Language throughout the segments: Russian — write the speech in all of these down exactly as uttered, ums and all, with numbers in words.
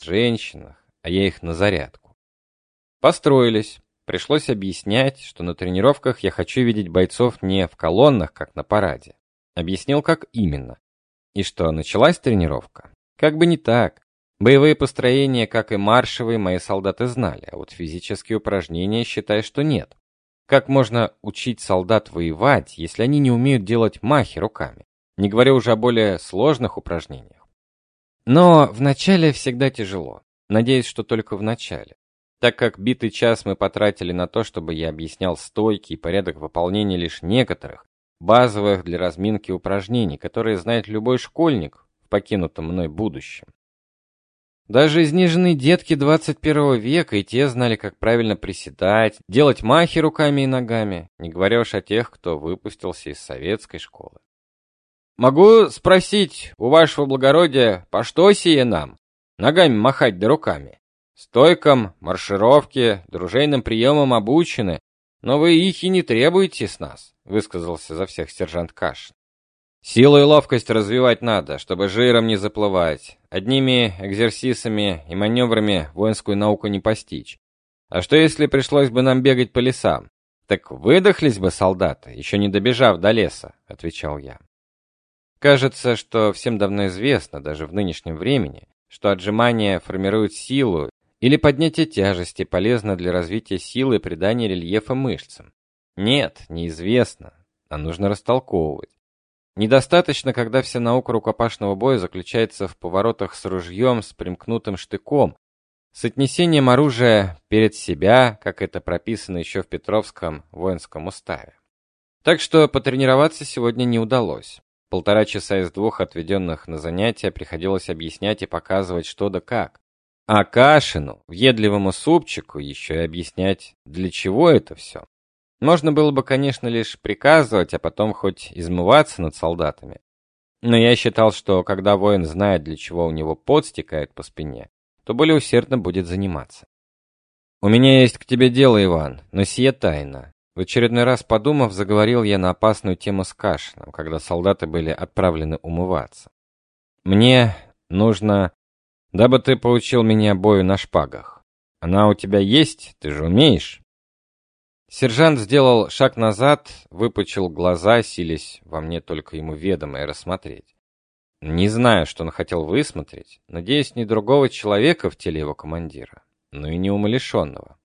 женщинах, а я их на зарядку. Построились. Пришлось объяснять, что на тренировках я хочу видеть бойцов не в колоннах, как на параде. Объяснил, как именно. И что, началась тренировка? Как бы не так. Боевые построения, как и маршевые, мои солдаты знали, а вот физические упражнения, считай, что нет. Как можно учить солдат воевать, если они не умеют делать махи руками? Не говоря уже о более сложных упражнениях. Но вначале всегда тяжело. Надеюсь, что только в начале. Так как битый час мы потратили на то, чтобы я объяснял стойки и порядок выполнения лишь некоторых, базовых для разминки упражнений, которые знает любой школьник в покинутом мной будущем. Даже изнеженные детки двадцать первого века и те знали, как правильно приседать, делать махи руками и ногами, не говоря уж о тех, кто выпустился из советской школы. «Могу спросить у вашего благородия, по что сие нам? Ногами махать да руками? Стойкам, маршировке, дружейным приемам обучены, но вы их и не требуете с нас», — высказался за всех сержант Кашин. «Силу и ловкость развивать надо, чтобы жиром не заплывать, одними экзерсисами и маневрами воинскую науку не постичь. А что если пришлось бы нам бегать по лесам? Так выдохлись бы солдаты, еще не добежав до леса», — отвечал я. Кажется, что всем давно известно, даже в нынешнем времени, что отжимания формируют силу, или поднятие тяжести полезно для развития силы и придания рельефа мышцам. Нет, неизвестно, а нужно растолковывать. Недостаточно, когда вся наука рукопашного боя заключается в поворотах с ружьем с примкнутым штыком, с отнесением оружия перед себя, как это прописано еще в Петровском воинском уставе. Так что потренироваться сегодня не удалось. Полтора часа из двух, отведенных на занятия, приходилось объяснять и показывать что да как. А Кашину, въедливому супчику, еще и объяснять, для чего это все. Можно было бы, конечно, лишь приказывать, а потом хоть измываться над солдатами. Но я считал, что когда воин знает, для чего у него пот стекает по спине, то более усердно будет заниматься. «У меня есть к тебе дело, Иван, но сие тайна». В очередной раз подумав, заговорил я на опасную тему с Кашиным, когда солдаты были отправлены умываться. «Мне нужно, дабы ты поучил меня бою на шпагах. Она у тебя есть? Ты же умеешь?» Сержант сделал шаг назад, выпучил глаза, силясь во мне только ему ведомое рассмотреть. Не знаю, что он хотел высмотреть, надеюсь, не другого человека в теле его командира, но и не умалишенного.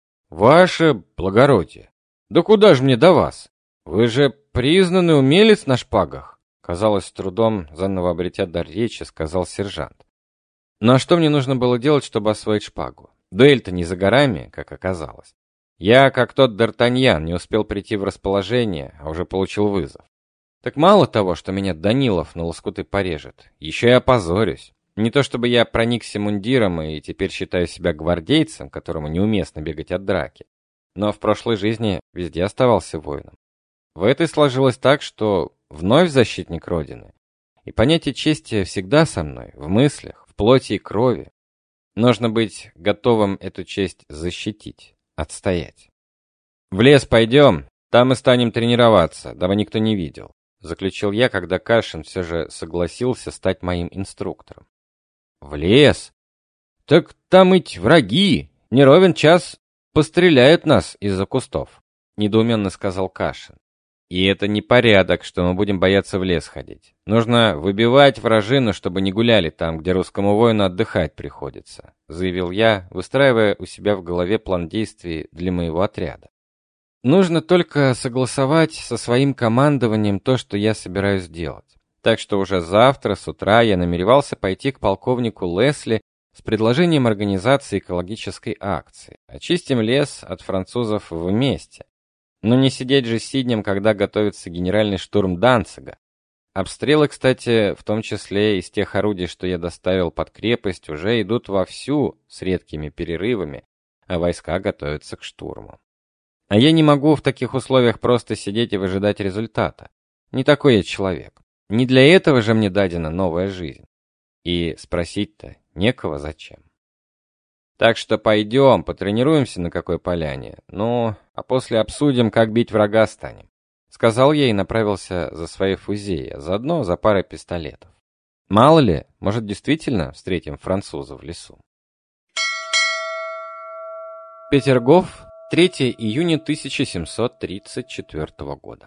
«Ваше благородие! Да куда же мне до вас? Вы же признанный умелец на шпагах!» Казалось, с трудом, заново обретя дар речи, сказал сержант. Ну а что мне нужно было делать, чтобы освоить шпагу? Дуэль-то не за горами, как оказалось. Я, как тот Д'Артаньян, не успел прийти в расположение, а уже получил вызов. Так мало того, что меня Данилов на лоскуты порежет, еще и опозорюсь. Не то чтобы я проникся мундиром и теперь считаю себя гвардейцем, которому неуместно бегать от драки, но в прошлой жизни везде оставался воином. В этой сложилось так, что вновь защитник Родины. И понятие чести всегда со мной, в мыслях, в плоти и крови. Нужно быть готовым эту честь защитить, отстоять. «В лес пойдем, там и станем тренироваться, дабы никто не видел», заключил я, когда Кашин все же согласился стать моим инструктором. «В лес? Так там ведь враги, не ровен час постреляют нас из-за кустов», недоуменно сказал Кашин. «И это не порядок, что мы будем бояться в лес ходить. Нужно выбивать вражину, чтобы не гуляли там, где русскому воину отдыхать приходится», заявил я, выстраивая у себя в голове план действий для моего отряда. Нужно только согласовать со своим командованием то, что я собираюсь делать. Так что уже завтра с утра я намеревался пойти к полковнику Лесли с предложением организации экологической акции. Очистим лес от французов вместе. Но не сидеть же сиднем, когда готовится генеральный штурм Данцига. Обстрелы, кстати, в том числе из тех орудий, что я доставил под крепость, уже идут вовсю с редкими перерывами, а войска готовятся к штурму. А я не могу в таких условиях просто сидеть и выжидать результата. Не такой я человек. Не для этого же мне дадена новая жизнь. И спросить-то некого зачем. Так что пойдем, потренируемся на какой поляне. Ну, а после обсудим, как бить врага станем. Сказал я и направился за своей фузеей, а заодно за парой пистолетов. Мало ли, может действительно встретим француза в лесу. Петергоф, третьего июня тысяча семьсот тридцать четвёртого года.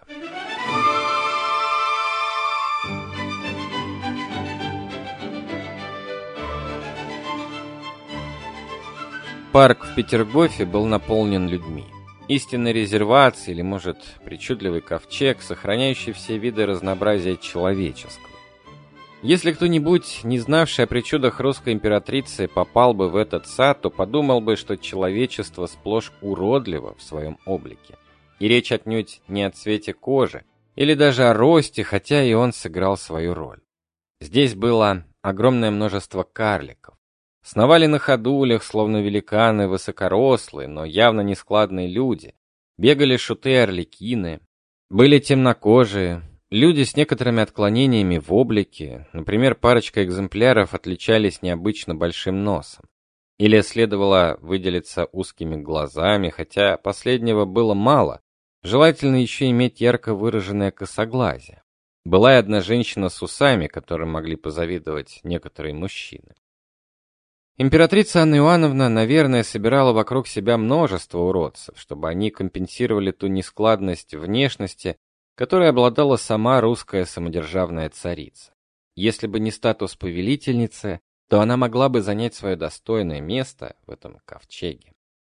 Парк в Петергофе был наполнен людьми. Истинная резервация, или, может, причудливый ковчег, сохраняющий все виды разнообразия человеческого. Если кто-нибудь, не знавший о причудах русской императрицы, попал бы в этот сад, то подумал бы, что человечество сплошь уродливо в своем облике. И речь отнюдь не о цвете кожи, или даже о росте, хотя и он сыграл свою роль. Здесь было огромное множество карликов. Сновали на ходулях, словно великаны, высокорослые, но явно нескладные люди. Бегали шуты-арлекины. Были темнокожие, люди с некоторыми отклонениями в облике. Например, парочка экземпляров отличались необычно большим носом. Или следовало выделиться узкими глазами, хотя последнего было мало. Желательно еще иметь ярко выраженное косоглазие. Была и одна женщина с усами, которым могли позавидовать некоторые мужчины. Императрица Анна Иоанновна, наверное, собирала вокруг себя множество уродцев, чтобы они компенсировали ту нескладность внешности, которой обладала сама русская самодержавная царица. Если бы не статус повелительницы, то она могла бы занять свое достойное место в этом ковчеге.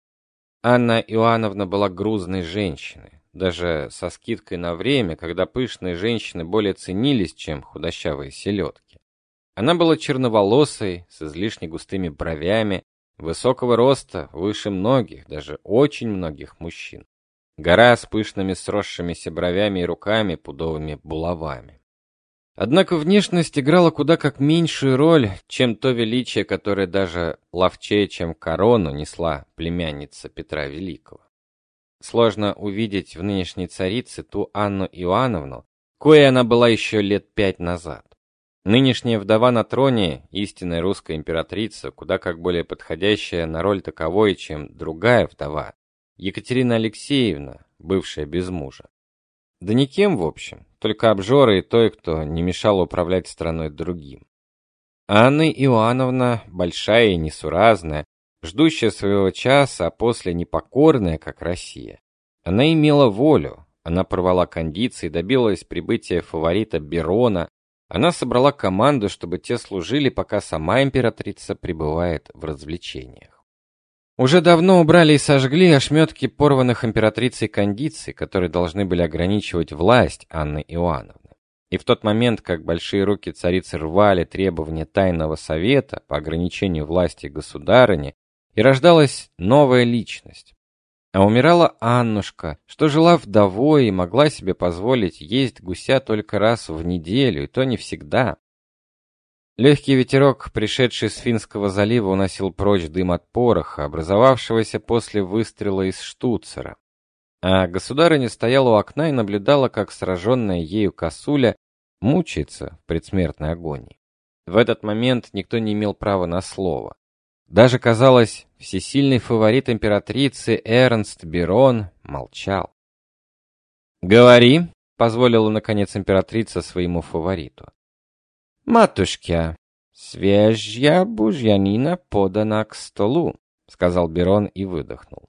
Анна Иоанновна была грузной женщиной, даже со скидкой на время, когда пышные женщины более ценились, чем худощавые селедки. Она была черноволосой, с излишне густыми бровями, высокого роста, выше многих, даже очень многих мужчин. Гора с пышными сросшимися бровями и руками, пудовыми булавами. Однако внешность играла куда как меньшую роль, чем то величие, которое даже ловчее, чем корону, несла племянница Петра Великого. Сложно увидеть в нынешней царице ту Анну Иоанновну, коей она была еще лет пять назад. Нынешняя вдова на троне, истинная русская императрица, куда как более подходящая на роль таковой, чем другая вдова, Екатерина Алексеевна, бывшая без мужа. Да никем, в общем, только обжора и той, кто не мешал управлять страной другим. Анна Иоанновна, большая и несуразная, ждущая своего часа, а после непокорная, как Россия. Она имела волю, она порвала кондиции, добилась прибытия фаворита Берона. Она собрала команду, чтобы те служили, пока сама императрица пребывает в развлечениях. Уже давно убрали и сожгли ошметки порванных императрицей кондиций, которые должны были ограничивать власть Анны Иоанновны. И в тот момент, как большие руки царицы рвали требования Тайного Совета по ограничению власти государыни, и рождалась новая личность. А умирала Аннушка, что жила вдовой и могла себе позволить есть гуся только раз в неделю, и то не всегда. Легкий ветерок, пришедший с Финского залива, уносил прочь дым от пороха, образовавшегося после выстрела из штуцера. А государыня стояла у окна и наблюдала, как сраженная ею косуля мучается в предсмертной агонии. В этот момент никто не имел права на слово. Даже, казалось, всесильный фаворит императрицы Эрнст Берон молчал. «Говори», — позволила, наконец, императрица своему фавориту. «Матушка, свежья бужьянина подана к столу», — сказал Берон и выдохнул.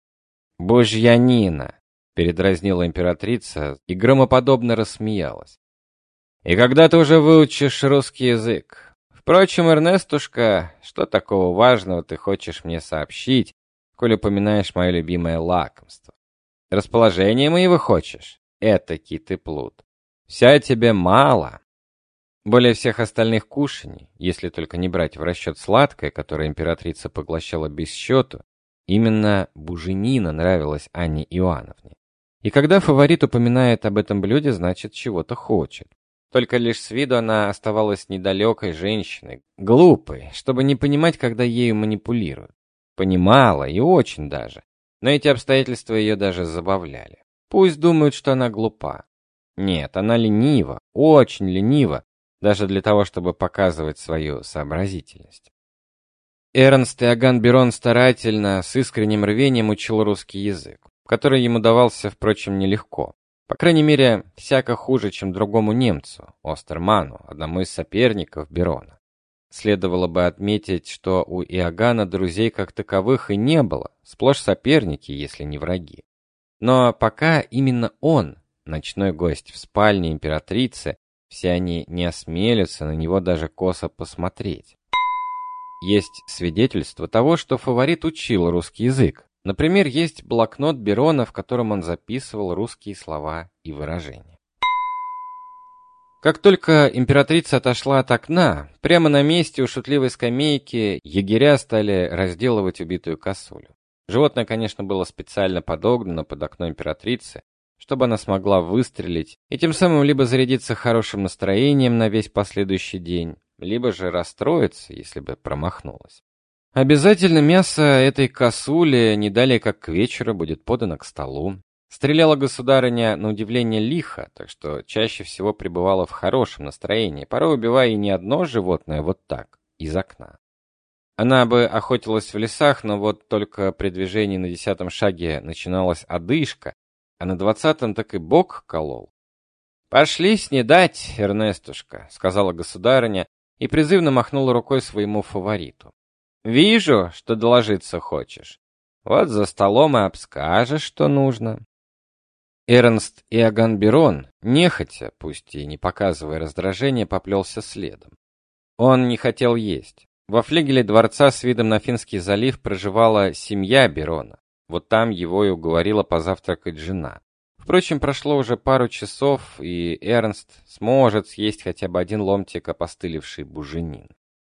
«Бужьянина», — передразнила императрица и громоподобно рассмеялась. «И когда ты уже выучишь русский язык? Впрочем, Эрнестушка, что такого важного ты хочешь мне сообщить, коли упоминаешь мое любимое лакомство? Расположение моего хочешь? Этакий ты плут. Вся тебе мало». Более всех остальных кушаний, если только не брать в расчет сладкое, которое императрица поглощала без счету, именно буженина нравилась Анне Иоанновне. И когда фаворит упоминает об этом блюде, значит, чего-то хочет. Только лишь с виду она оставалась недалекой женщиной, глупой, чтобы не понимать, когда ею манипулируют. Понимала, и очень даже. Но эти обстоятельства ее даже забавляли. Пусть думают, что она глупа. Нет, она ленива, очень ленива, даже для того, чтобы показывать свою сообразительность. Эрнст Иоганн Берон старательно, с искренним рвением учил русский язык, который ему давался, впрочем, нелегко. По крайней мере, всяко хуже, чем другому немцу, Остерману, одному из соперников Берона. Следовало бы отметить, что у Иоганна друзей как таковых и не было, сплошь соперники, если не враги. Но пока именно он, ночной гость в спальне императрицы, все они не осмелятся на него даже косо посмотреть. Есть свидетельство того, что фаворит учил русский язык. Например, есть блокнот Берона, в котором он записывал русские слова и выражения. Как только императрица отошла от окна, прямо на месте у шутливой скамейки егеря стали разделывать убитую косулю. Животное, конечно, было специально подогнано под окно императрицы, чтобы она смогла выстрелить и тем самым либо зарядиться хорошим настроением на весь последующий день, либо же расстроиться, если бы промахнулась. Обязательно мясо этой косули не далее как к вечеру будет подано к столу. Стреляла государыня на удивление лихо, так что чаще всего пребывала в хорошем настроении, порой убивая и не одно животное вот так, из окна. Она бы охотилась в лесах, но вот только при движении на десятом шаге начиналась одышка, а на двадцатом так и бок колол. «Пошли снедать, Эрнестушка», — сказала государыня и призывно махнула рукой своему фавориту. «Вижу, что доложиться хочешь. Вот за столом и обскажешь, что нужно». Эрнст Иоганн Берон, нехотя, пусть и не показывая раздражения, поплелся следом. Он не хотел есть. Во флигеле дворца с видом на Финский залив проживала семья Берона. Вот там его и уговорила позавтракать жена. Впрочем, прошло уже пару часов, и Эрнст сможет съесть хотя бы один ломтик опостылевшей буженины.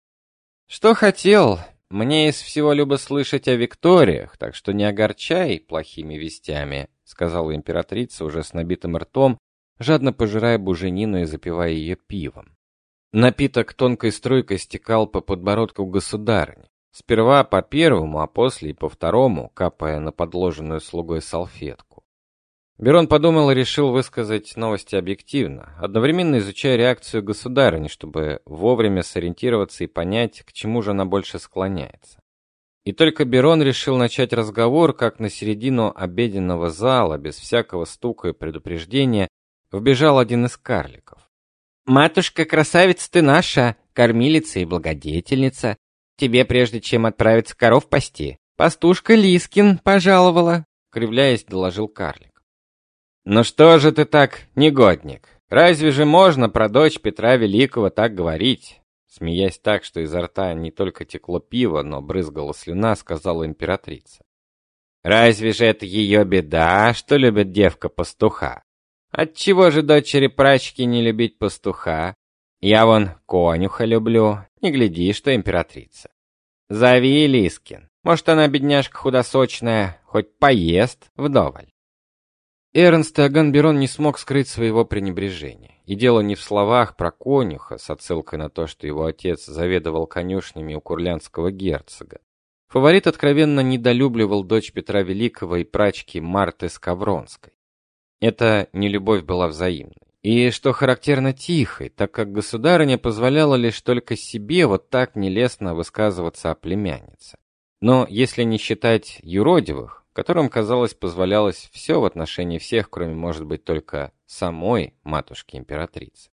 «Что хотел? Мне из всего любо слышать о Викториях, так что не огорчай плохими вестями», — сказала императрица уже с набитым ртом, жадно пожирая буженину и запивая ее пивом. Напиток тонкой струйкой стекал по подбородку государыни. Сперва по первому, а после и по второму, капая на подложенную слугой салфетку. Берон подумал и решил высказать новости объективно, одновременно изучая реакцию государыни, чтобы вовремя сориентироваться и понять, к чему же она больше склоняется. И только Берон решил начать разговор, как на середину обеденного зала, без всякого стука и предупреждения, вбежал один из карликов. «Матушка, красавица ты наша, кормилица и благодетельница. Тебе, прежде чем отправиться коров пасти, пастушка Лискин пожаловала», — кривляясь, доложил карлик. «Ну что же ты так, негодник? Разве же можно про дочь Петра Великого так говорить?» Смеясь так, что изо рта не только текло пиво, но брызгала слюна, сказала императрица. «Разве же это ее беда, что любит девка-пастуха? Отчего же дочери прачки не любить пастуха? Я вон конюха люблю, не гляди, что императрица. Зови Лискин, может, она, бедняжка худосочная, хоть поест вдоволь». Эрнст Иоганн Берон не смог скрыть своего пренебрежения. И дело не в словах про конюха, с отсылкой на то, что его отец заведовал конюшнями у курлянского герцога. Фаворит откровенно недолюбливал дочь Петра Великого и прачки Марты Скавронской. Эта нелюбовь была взаимной. И, что характерно, тихой, так как государыня позволяла лишь только себе вот так нелестно высказываться о племяннице. Но если не считать юродивых, которым, казалось, позволялось все в отношении всех, кроме, может быть, только самой матушки-императрицы.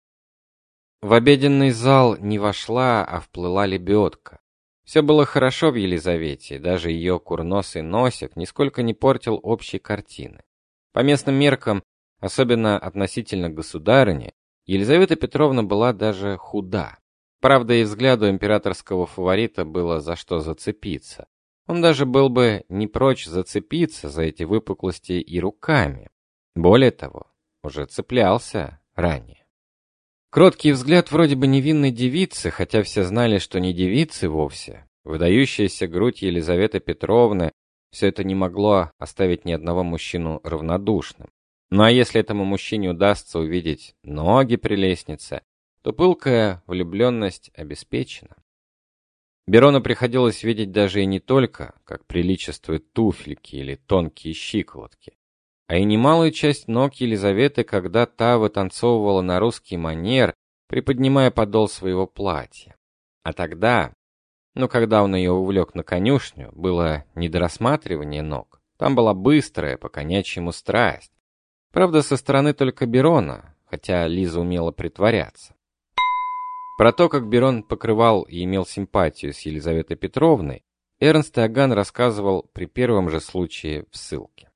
В обеденный зал не вошла, а вплыла лебедка. Все было хорошо в Елизавете, даже ее курносый носик нисколько не портил общей картины. По местным меркам, особенно относительно государыни, Елизавета Петровна была даже худа. Правда, и взгляду императорского фаворита было за что зацепиться. Он даже был бы не прочь зацепиться за эти выпуклости и руками. Более того, уже цеплялся ранее. Кроткий взгляд вроде бы невинной девицы, хотя все знали, что не девицы вовсе. Выдающаяся грудь Елизаветы Петровны, все это не могло оставить ни одного мужчину равнодушным. Ну а если этому мужчине удастся увидеть ноги при лестнице, то пылкая влюбленность обеспечена. Берону приходилось видеть даже и не только, как приличествуют туфельки или тонкие щиколотки, а и немалую часть ног Елизаветы, когда та вытанцовывала на русский манер, приподнимая подол своего платья. А тогда, ну когда он ее увлек на конюшню, было не до рассматривания ног, там была быстрая, по конячьему страсть. Правда, со стороны только Берона, хотя Лиза умела притворяться. Про то, как Берон покрывал и имел симпатию с Елизаветой Петровной, Эрнст Иоганн рассказывал при первом же случае в ссылке.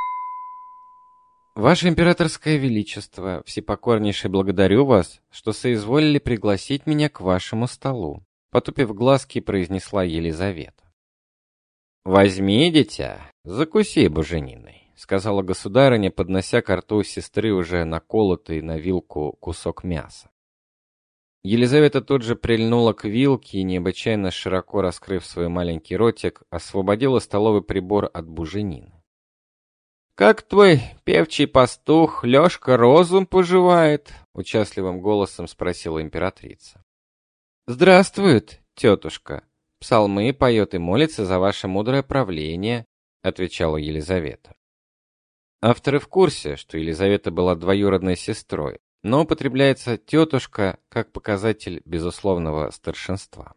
«Ваше императорское величество, всепокорнейше благодарю вас, что соизволили пригласить меня к вашему столу», потупив глазки, произнесла Елизавета. «Возьми, дитя, закуси бужениной», сказала государыня, поднося ко рту сестры уже наколотый на вилку кусок мяса. Елизавета тут же прильнула к вилке и, необычайно широко раскрыв свой маленький ротик, освободила столовый прибор от буженины. «Как твой певчий пастух Лёшка розум поживает?» — участливым голосом спросила императрица. «Здравствует, тетушка. Псалмы поет и молится за ваше мудрое правление», — отвечала Елизавета. Авторы в курсе, что Елизавета была двоюродной сестрой, но употребляется тетушка как показатель безусловного старшинства.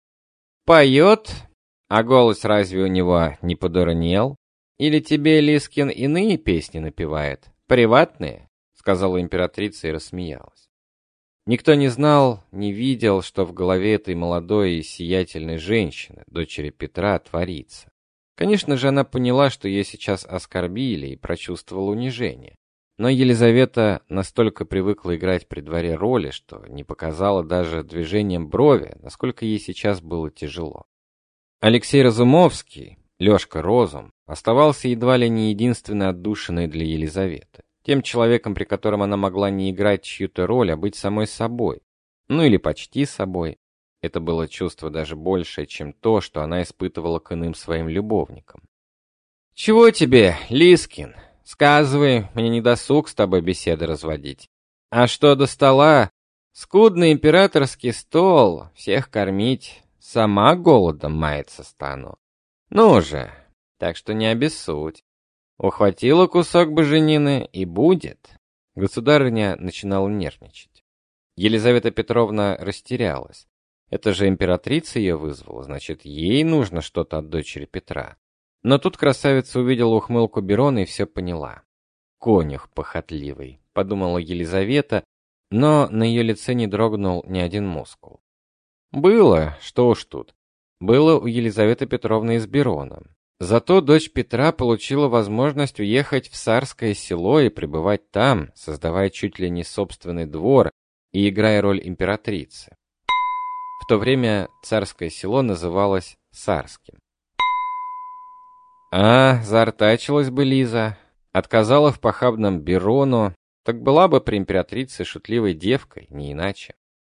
«Поет? А голос разве у него не подурнел? Или тебе Лискин иные песни напевает? Приватные?» — сказала императрица и рассмеялась. Никто не знал, не видел, что в голове этой молодой и сиятельной женщины, дочери Петра, творится. Конечно же, она поняла, что ее сейчас оскорбили, и прочувствовала унижение. Но Елизавета настолько привыкла играть при дворе роли, что не показала даже движением брови, насколько ей сейчас было тяжело. Алексей Разумовский, Лёшка Розум, оставался едва ли не единственной отдушиной для Елизаветы. Тем человеком, при котором она могла не играть чью-то роль, а быть самой собой. Ну или почти собой. Это было чувство даже большее, чем то, что она испытывала к иным своим любовникам. «Чего тебе, Лискин? Сказывай, мне не досуг с тобой беседы разводить. А что до стола? Скудный императорский стол, всех кормить, сама голодом маяться стану. Ну же, так что не обессудь. Ухватила кусок буженины и будет». Государыня начинала нервничать. Елизавета Петровна растерялась. Это же императрица ее вызвала, значит, ей нужно что-то от дочери Петра. Но тут красавица увидела ухмылку Берона и все поняла. «Конюх похотливый», — подумала Елизавета, но на ее лице не дрогнул ни один мускул. Было, что уж тут, было у Елизаветы Петровны и с Бероном. Зато дочь Петра получила возможность уехать в Царское село и пребывать там, создавая чуть ли не собственный двор и играя роль императрицы. В то время Царское село называлось Царским. А, заортачилась бы Лиза, отказала в похабном Берону, так была бы при императрице шутливой девкой, не иначе.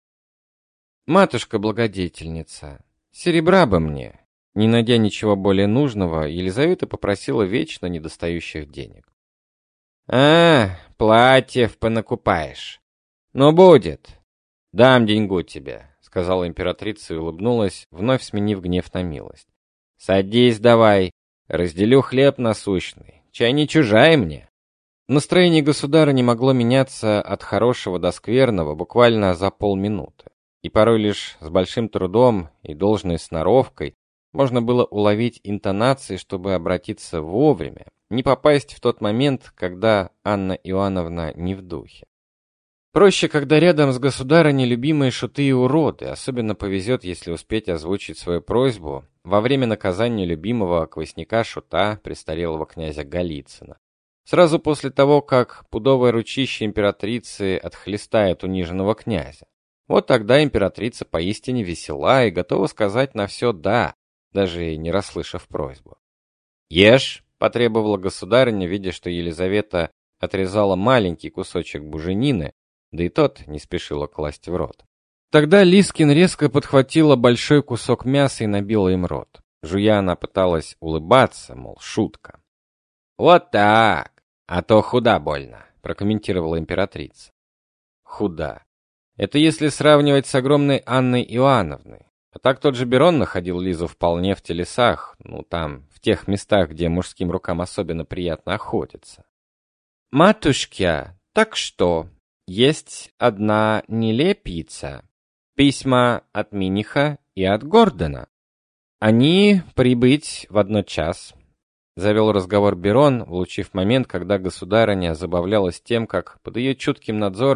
«Матушка-благодетельница, серебра бы мне». Не найдя ничего более нужного, Елизавета попросила вечно недостающих денег. «А, платьев понакупаешь. Ну, будет. Дам деньгу тебе», — сказала императрица и улыбнулась, вновь сменив гнев на милость. «Садись давай, разделю хлеб насущный, чай не чужая мне». Настроение государа не могло меняться от хорошего до скверного буквально за полминуты, и порой лишь с большим трудом и должной сноровкой можно было уловить интонации, чтобы обратиться вовремя, не попасть в тот момент, когда Анна Иоанновна не в духе. Проще, когда рядом с государыней любимые шуты и уроды, особенно повезет, если успеть озвучить свою просьбу во время наказания любимого квасника-шута, престарелого князя Голицына. Сразу после того, как пудовое ручище императрицы отхлестает униженного князя. Вот тогда императрица поистине весела и готова сказать на все «да», даже и не расслышав просьбу. «Ешь!» — потребовала государыня, видя, что Елизавета отрезала маленький кусочек буженины, да и тот не спешила класть в рот. Тогда Лискин резко подхватила большой кусок мяса и набила им рот. Жуя, она пыталась улыбаться, мол, шутка. «Вот так! А то худа больно!» — прокомментировала императрица. «Худа. Это если сравнивать с огромной Анной Иоанновной. А так тот же Берон находил Лизу вполне в телесах, ну там, в тех местах, где мужским рукам особенно приятно охотиться. «Матушка, так что, есть одна нелепица. Письма от Миниха и от Гордона. Они прибыть в одно час», — завел разговор Берон, улучив момент, когда государыня забавлялась тем, как под ее чутким надзором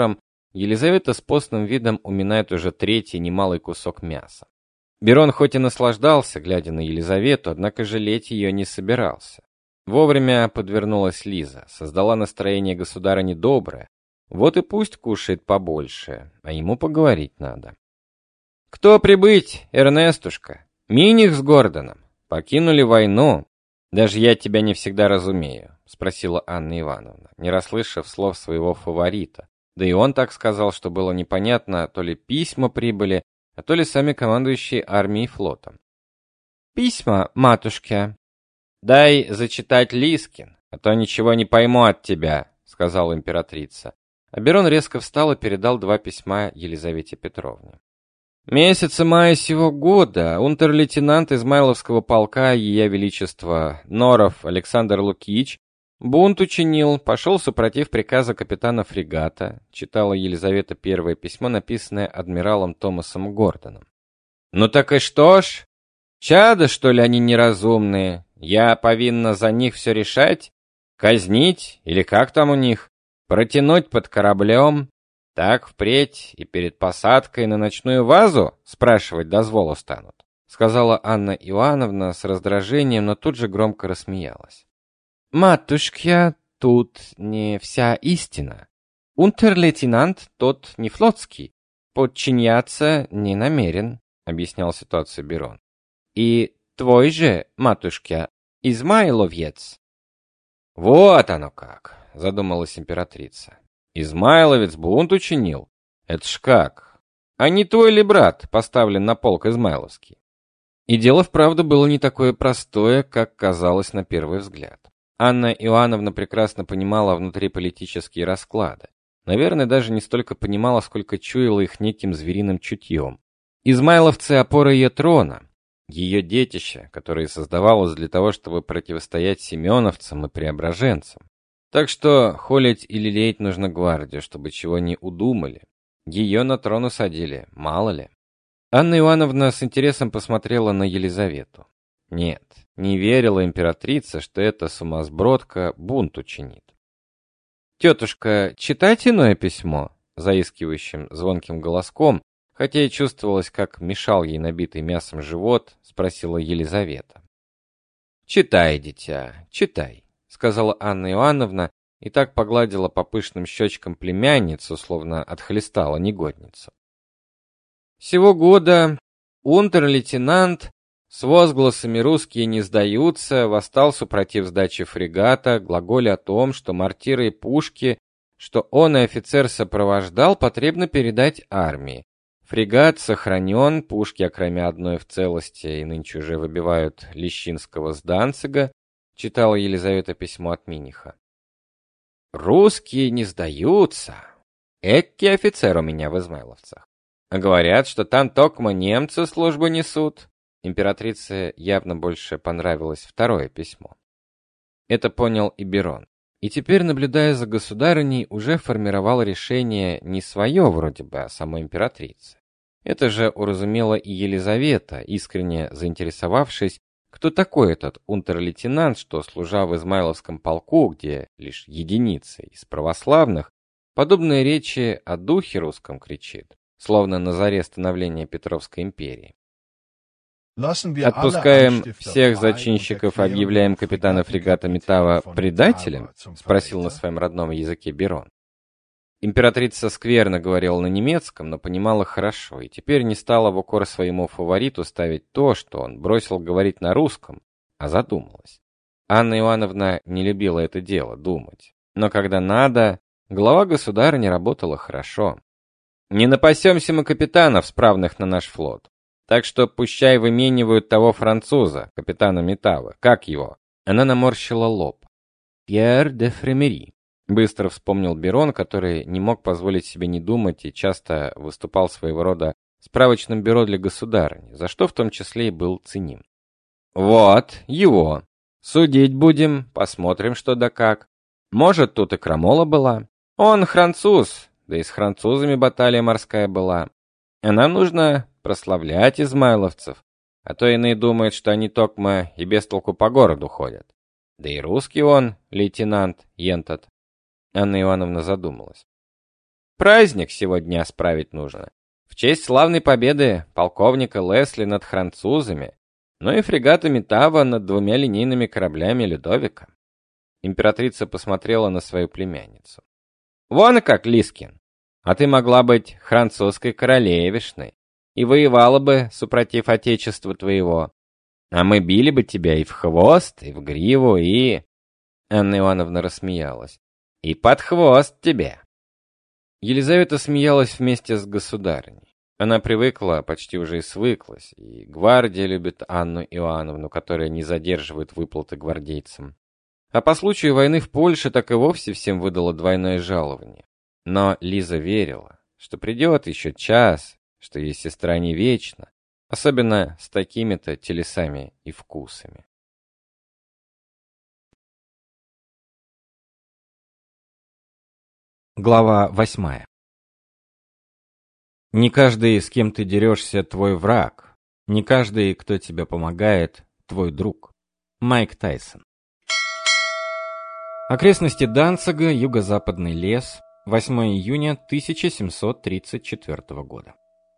Елизавета с постным видом уминает уже третий немалый кусок мяса. Берон хоть и наслаждался, глядя на Елизавету, однако жалеть ее не собирался. Вовремя подвернулась Лиза, создала настроение государыни доброе. Вот и пусть кушает побольше, а ему поговорить надо. «Кто прибыть, Эрнестушка? Миних с Гордоном? Покинули войну. Даже я тебя не всегда разумею», — спросила Анна Ивановна, не расслышав слов своего фаворита. Да и он так сказал, что было непонятно, то ли письма прибыли, а то ли сами командующие армией и флотом. «Письма, матушке». «Дай зачитать Лискин, а то ничего не пойму от тебя», — сказала императрица. А Берон резко встал и передал два письма Елизавете Петровне. Месяца мая сего года унтер-лейтенант Измайловского полка Ея Величества Норов Александр Лукич бунт учинил, пошел супротив приказа капитана фрегата, читала Елизавета первое письмо, написанное адмиралом Томасом Гордоном. «Ну так и что ж? Чада, что ли, они неразумные? Я повинна за них все решать? Казнить? Или как там у них? Протянуть под кораблем? Так впредь и перед посадкой на ночную вазу спрашивать дозволу станут», сказала Анна Иоанновна с раздражением, но тут же громко рассмеялась. «Матушка, тут не вся истина. Унтер-лейтенант тот не флотский, подчиняться не намерен», объяснял ситуацию Берон. «И твой же, матушка, Измайловец». «Вот оно как», задумалась императрица. «Измайловец бунт учинил? Это ж как? А не твой ли брат поставлен на полк Измайловский?» И дело вправду было не такое простое, как казалось на первый взгляд. Анна Иоанновна прекрасно понимала внутриполитические расклады. Наверное, даже не столько понимала, сколько чуяла их неким звериным чутьем. Измайловцы — опора ее трона, ее детище, которое создавалось для того, чтобы противостоять семеновцам и преображенцам. Так что холить и лелеять нужно гвардию, чтобы чего не удумали. Ее на трон усадили, мало ли. Анна Иоанновна с интересом посмотрела на Елизавету. Нет, не верила императрица, что эта сумасбродка бунт учинит. «Тетушка, читать иное письмо?» Заискивающим звонким голоском, хотя и чувствовалось, как мешал ей набитый мясом живот, спросила Елизавета. «Читай, дитя, читай», — сказала Анна Иоанновна и так погладила по пышным щечкам племянницу, словно отхлестала негодницу. Сего года унтер-лейтенант с возгласами «русские не сдаются» восстал супротив сдачи фрегата, глаголя о том, что мортиры и пушки, что он и офицер сопровождал, потребно передать армии. Фрегат сохранен, пушки, окромя одной в целости, и нынче уже выбивают Лещинского с Данцига, читала Елизавета письмо от Миниха. «Русские не сдаются. Экки офицер у меня в Измайловцах. А говорят, что там токмо немцы службу несут». Императрице явно больше понравилось второе письмо. Это понял и Берон. И теперь, наблюдая за государыней, уже формировал решение не свое вроде бы, а самой императрицы. Это же уразумела и Елизавета, искренне заинтересовавшись, кто такой этот унтер-лейтенант, что, служа в Измайловском полку, где лишь единицы из православных, подобные речи о духе русском кричит, словно на заре становления Петровской империи. «Отпускаем всех зачинщиков, объявляем капитана фрегата Метава предателем?» — спросил на своем родном языке Берон. Императрица скверно говорила на немецком, но понимала хорошо, и теперь не стала в укор своему фавориту ставить то, что он бросил говорить на русском, а задумалась. Анна Иоанновна не любила это дело, думать. Но когда надо, глава государыни работала хорошо. «Не напасемся мы капитанов, справных на наш флот. Так что пущай выменивают того француза, капитана Метава. Как его?» Она наморщила лоб. «Пьер де Фремери», — быстро вспомнил Берон, который не мог позволить себе не думать и часто выступал своего рода справочным бюро для государыни, за что в том числе и был ценим. «Вот, его. Судить будем, посмотрим, что да как. Может, тут и крамола была. Он француз, да и с французами баталия морская была. А нам нужно прославлять измайловцев, а то иные думают, что они токмо и без толку по городу ходят. Да и русский он, лейтенант Ентот». Анна Ивановна задумалась. Праздник сегодня справить нужно. В честь славной победы полковника Лесли над французами, но и фрегатами Тава над двумя линейными кораблями Людовика. Императрица посмотрела на свою племянницу. Вон как, Лискин, а ты могла быть французской королевишной и воевала бы супротив отечества твоего. А мы били бы тебя и в хвост, и в гриву, и...» Анна Иоанновна рассмеялась. «И под хвост тебе!» Елизавета смеялась вместе с государыней. Она привыкла, почти уже и свыклась, и гвардия любит Анну Иоанновну, которая не задерживает выплаты гвардейцам. А по случаю войны в Польше так и вовсе всем выдала двойное жалование. Но Лиза верила, что придет еще час, что ее сестра не вечна, особенно с такими-то телесами и вкусами. Глава восьмая. Не каждый, с кем ты дерешься, твой враг. Не каждый, кто тебе помогает, твой друг. Майк Тайсон. Окрестности Данцига, юго-западный лес, восьмое июня тысяча семьсот тридцать четвёртого года.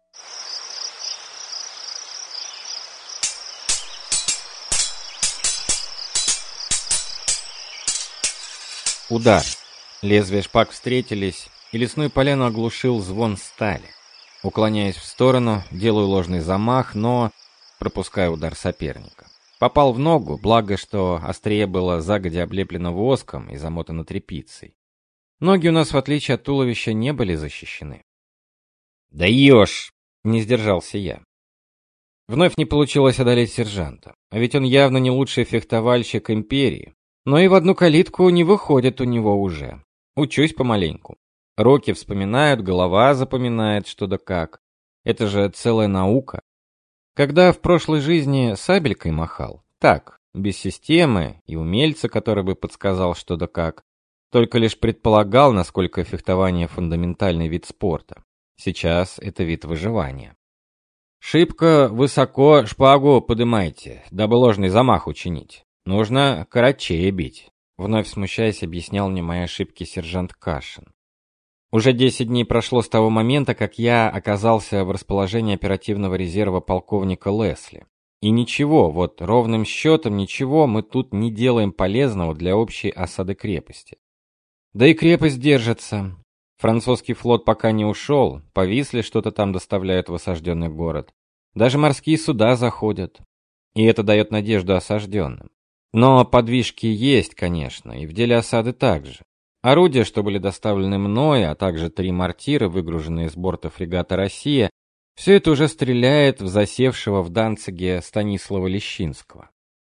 Удар. Лезвия шпаг встретились, и лесную поляну оглушил звон стали. Уклоняясь в сторону, делаю ложный замах, но пропускаю удар соперника. Попал в ногу, благо, что острие было загодя облеплено воском и замотано тряпицей. Ноги у нас, в отличие от туловища, не были защищены. «Даешь!» — не сдержался я. Вновь не получилось одолеть сержанта, а ведь он явно не лучший фехтовальщик империи. Но и в одну калитку не выходит у него уже. Учусь помаленьку. Руки вспоминают, голова запоминает, что да как. Это же целая наука. Когда в прошлой жизни сабелькой махал, так, без системы и умельца, который бы подсказал, что да как, только лишь предполагал, насколько фехтование фундаментальный вид спорта. Сейчас это вид выживания. Шибко высоко шпагу подымайте, дабы ложный замах учинить. Нужно короче бить. Вновь смущаясь, объяснял мне мои ошибки сержант Кашин. Уже десять дней прошло с того момента, как я оказался в расположении оперативного резерва полковника Лесли. И ничего, вот ровным счетом ничего мы тут не делаем полезного для общей осады крепости. Да и крепость держится. Французский флот пока не ушел, повисли, что-то там доставляют в осажденный город. Даже морские суда заходят. И это дает надежду осажденным. Но подвижки есть, конечно, и в деле осады также. Орудия, что были доставлены мной, а также три мортира, выгруженные с борта фрегата «Россия», все это уже стреляет в засевшего в Данциге Станислава Лещинского.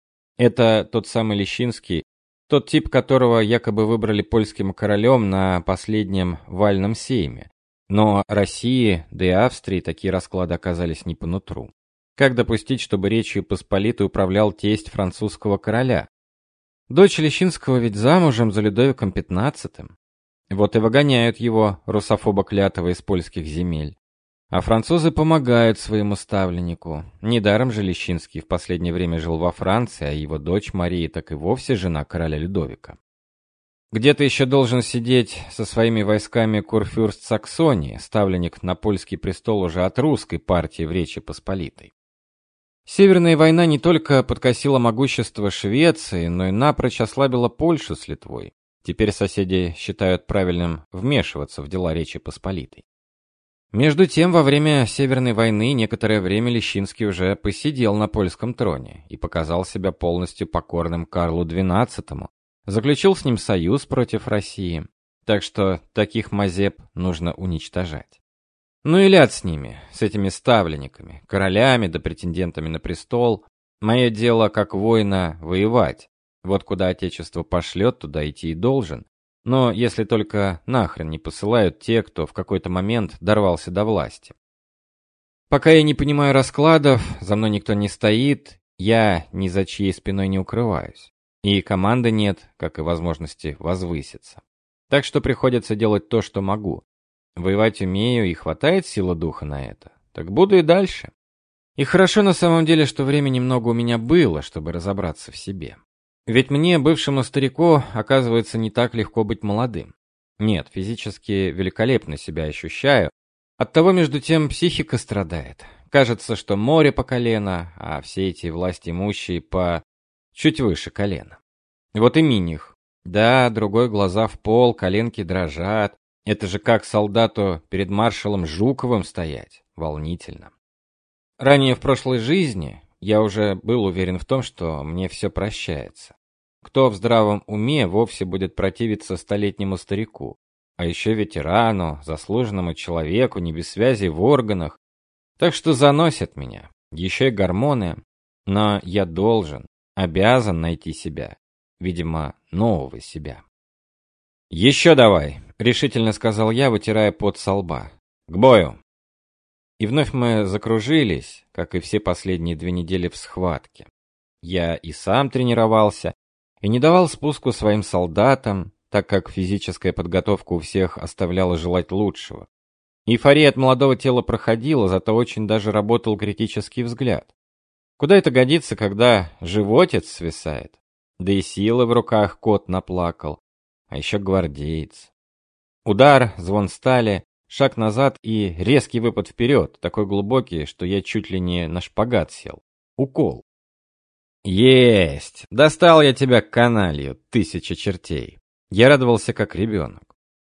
Это тот самый Лещинский, тот тип, которого якобы выбрали польским королем на последнем вальном сейме. Но России, да и Австрии такие расклады оказались не по нутру. Как допустить, чтобы Речью Посполитой управлял тесть французского короля? Дочь Лещинского ведь замужем за Людовиком пятнадцатым. Вот и выгоняют его, русофоба клятого, из польских земель. А французы помогают своему ставленнику. Недаром же Лещинский в последнее время жил во Франции, а его дочь Мария так и вовсе жена короля Людовика. Где-то еще должен сидеть со своими войсками курфюрст Саксонии, ставленник на польский престол уже от русской партии в Речи Посполитой. Северная война не только подкосила могущество Швеции, но и напрочь ослабила Польшу с Литвой. Теперь соседи считают правильным вмешиваться в дела Речи Посполитой. Между тем, во время Северной войны некоторое время Лещинский уже посидел на польском троне и показал себя полностью покорным Карлу двенадцатому, заключил с ним союз против России, так что таких мазеп нужно уничтожать. Ну и ляд с ними, с этими ставленниками, королями да претендентами на престол. Мое дело, как воина, воевать. Вот куда отечество пошлет, туда идти и должен. Но если только нахрен не посылают те, кто в какой-то момент дорвался до власти. Пока я не понимаю раскладов, за мной никто не стоит, я ни за чьей спиной не укрываюсь. И команды нет, как и возможности возвыситься. Так что приходится делать то, что могу. Воевать умею и хватает силы духа на это. Так буду и дальше. И хорошо на самом деле, что времени много у меня было, чтобы разобраться в себе. Ведь мне, бывшему старику, оказывается, не так легко быть молодым. Нет, физически великолепно себя ощущаю. Оттого, между тем, психика страдает. Кажется, что море по колено, а все эти власть имущие по чуть выше колена. Вот и Миних. Да, другой глаза в пол, коленки дрожат. Это же как солдату перед маршалом Жуковым стоять. Волнительно. Ранее в прошлой жизни я уже был уверен в том, что мне все прощается. Кто в здравом уме вовсе будет противиться столетнему старику, а еще ветерану, заслуженному человеку, не без связи в органах. Так что заносят меня, еще и гормоны, но я должен, обязан найти себя, видимо, нового себя. «Еще давай», — решительно сказал я, вытирая пот со лба. «К бою!» И вновь мы закружились, как и все последние две недели в схватке. Я и сам тренировался, и не давал спуску своим солдатам, так как физическая подготовка у всех оставляла желать лучшего. Эйфория от молодого тела проходила, зато очень даже работал критический взгляд. Куда это годится, когда животец свисает? Да и силы в руках кот наплакал, а еще гвардеец. Удар, звон стали, шаг назад и резкий выпад вперед, такой глубокий, что я чуть ли не на шпагат сел. Укол. Есть! Достал я тебя, каналью, тысяча чертей. Я радовался, как ребенок.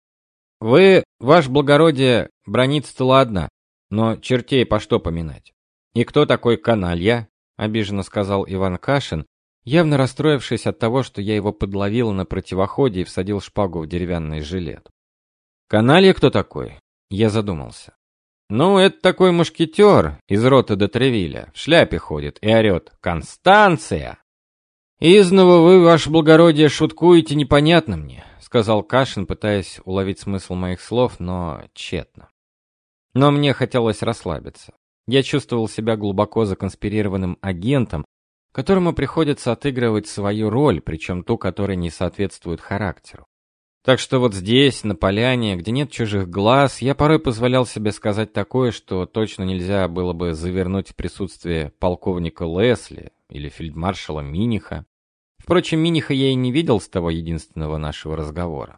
Вы, ваше благородие, браниться-то ладно, но чертей по что поминать? И кто такой каналья? Обиженно сказал Иван Кашин, явно расстроившись от того, что я его подловил на противоходе и всадил шпагу в деревянный жилет. Каналья кто такой? Я задумался. Ну, это такой мушкетер из роты де Тревилля, в шляпе ходит и орет «Констанция!» «Изново вы, ваше благородие, шуткуете непонятно мне», — сказал Кашин, пытаясь уловить смысл моих слов, но тщетно. Но мне хотелось расслабиться. Я чувствовал себя глубоко законспирированным агентом, которому приходится отыгрывать свою роль, причем ту, которая не соответствует характеру. Так что вот здесь, на поляне, где нет чужих глаз, я порой позволял себе сказать такое, что точно нельзя было бы завернуть в присутствие полковника Лесли или фельдмаршала Миниха. Впрочем, Миниха я и не видел с того единственного нашего разговора.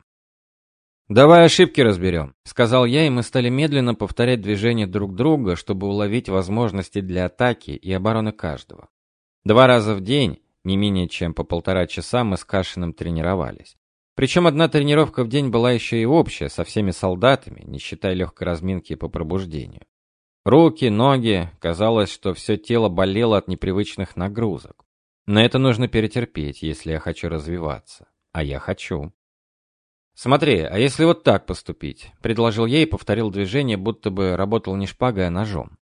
«Давай ошибки разберем», — сказал я, и мы стали медленно повторять движения друг друга, чтобы уловить возможности для атаки и обороны каждого. Два раза в день, не менее чем по полтора часа, мы с Кашиным тренировались. Причем одна тренировка в день была еще и общая, со всеми солдатами, не считая легкой разминки по пробуждению. Руки, ноги, казалось, что все тело болело от непривычных нагрузок. Но это нужно перетерпеть, если я хочу развиваться. А я хочу. «Смотри, а если вот так поступить?» — предложил я и повторил движение, будто бы работал не шпагой, а ножом.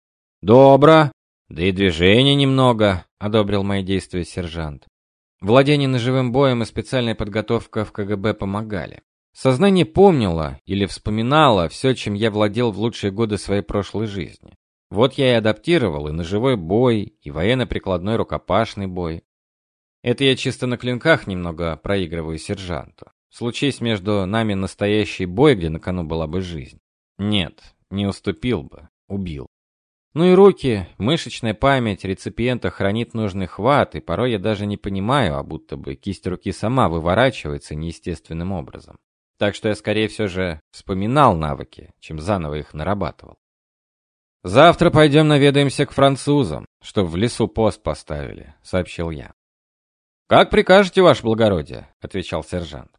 «Добро. Да и движения немного», — одобрил мои действия сержант. Владение ножевым боем и специальная подготовка в ка гэ бэ помогали. Сознание помнило или вспоминало все, чем я владел в лучшие годы своей прошлой жизни. Вот я и адаптировал и ножевой бой, и военно-прикладной рукопашный бой. Это я чисто на клинках немного проигрываю сержанту. Случись между нами настоящий бой, где на кону была бы жизнь. Нет, не уступил бы, убил. Ну и руки, мышечная память реципиента хранит нужный хват, и порой я даже не понимаю, а будто бы кисть руки сама выворачивается неестественным образом. Так что я скорее все же вспоминал навыки, чем заново их нарабатывал. «Завтра пойдем наведаемся к французам, чтоб в лесу пост поставили», — сообщил я. «Как прикажете, ваше благородие», — отвечал сержант.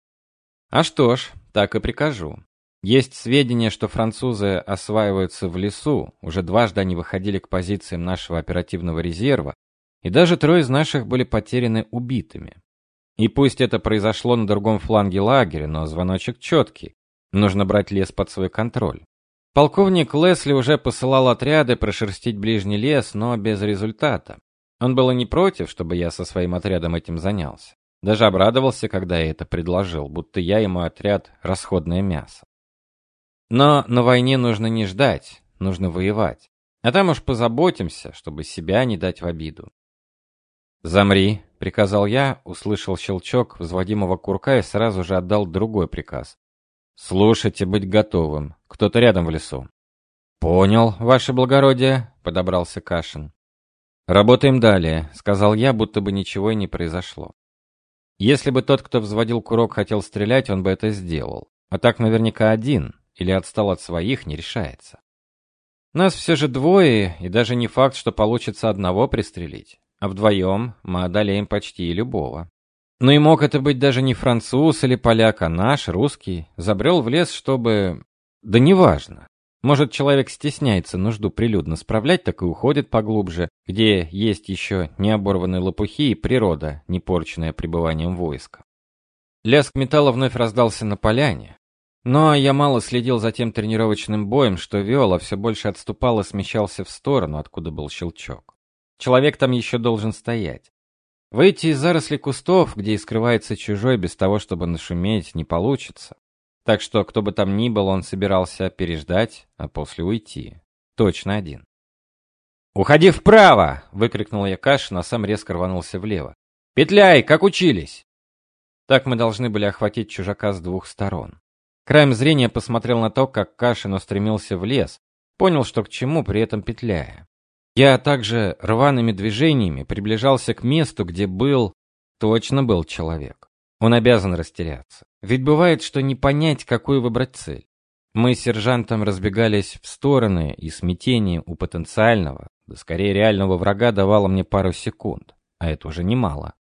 «А что ж, так и прикажу. Есть сведения, что французы осваиваются в лесу, уже дважды они выходили к позициям нашего оперативного резерва, и даже трое из наших были потеряны убитыми. И пусть это произошло на другом фланге лагеря, но звоночек четкий. Нужно брать лес под свой контроль. Полковник Лесли уже посылал отряды прошерстить ближний лес, но без результата. Он был не против, чтобы я со своим отрядом этим занялся. Даже обрадовался, когда я это предложил, будто я и мой отряд — расходное мясо. Но на войне нужно не ждать, нужно воевать. А там уж позаботимся, чтобы себя не дать в обиду. «Замри», — приказал я, услышал щелчок взводимого курка и сразу же отдал другой приказ. «Слушайте, быть готовым. Кто-то рядом в лесу». «Понял, ваше благородие», — подобрался Кашин. «Работаем далее», — сказал я, будто бы ничего и не произошло. Если бы тот, кто взводил курок, хотел стрелять, он бы это сделал. А так наверняка один, или отстал от своих, не решается. Нас все же двое, и даже не факт, что получится одного пристрелить. А вдвоем мы одолеем почти и любого. Ну и мог это быть даже не француз или поляк, а наш, русский. Забрел в лес, чтобы... Да неважно. Может, человек стесняется нужду прилюдно справлять, так и уходит поглубже, где есть еще необорванные лопухи и природа, не порченная пребыванием войска. Лязг металла вновь раздался на поляне. Но я мало следил за тем тренировочным боем, что вел, а все больше отступал и смещался в сторону, откуда был щелчок. Человек там еще должен стоять. Выйти из зарослей кустов, где и скрывается чужой, без того, чтобы нашуметь, не получится. Так что, кто бы там ни был, он собирался переждать, а после уйти. Точно один. «Уходи вправо!» — выкрикнул я Кашин, а сам резко рванулся влево. «Петляй, как учились!» Так мы должны были охватить чужака с двух сторон. Краем зрения посмотрел на то, как Кашин устремился в лес, понял, что к чему, при этом петляя. Я также рваными движениями приближался к месту, где был, точно был человек. Он обязан растеряться. Ведь бывает, что не понять, какую выбрать цель. Мы с сержантом разбегались в стороны, и смятение у потенциального, да скорее реального врага давало мне пару секунд, а это уже немало.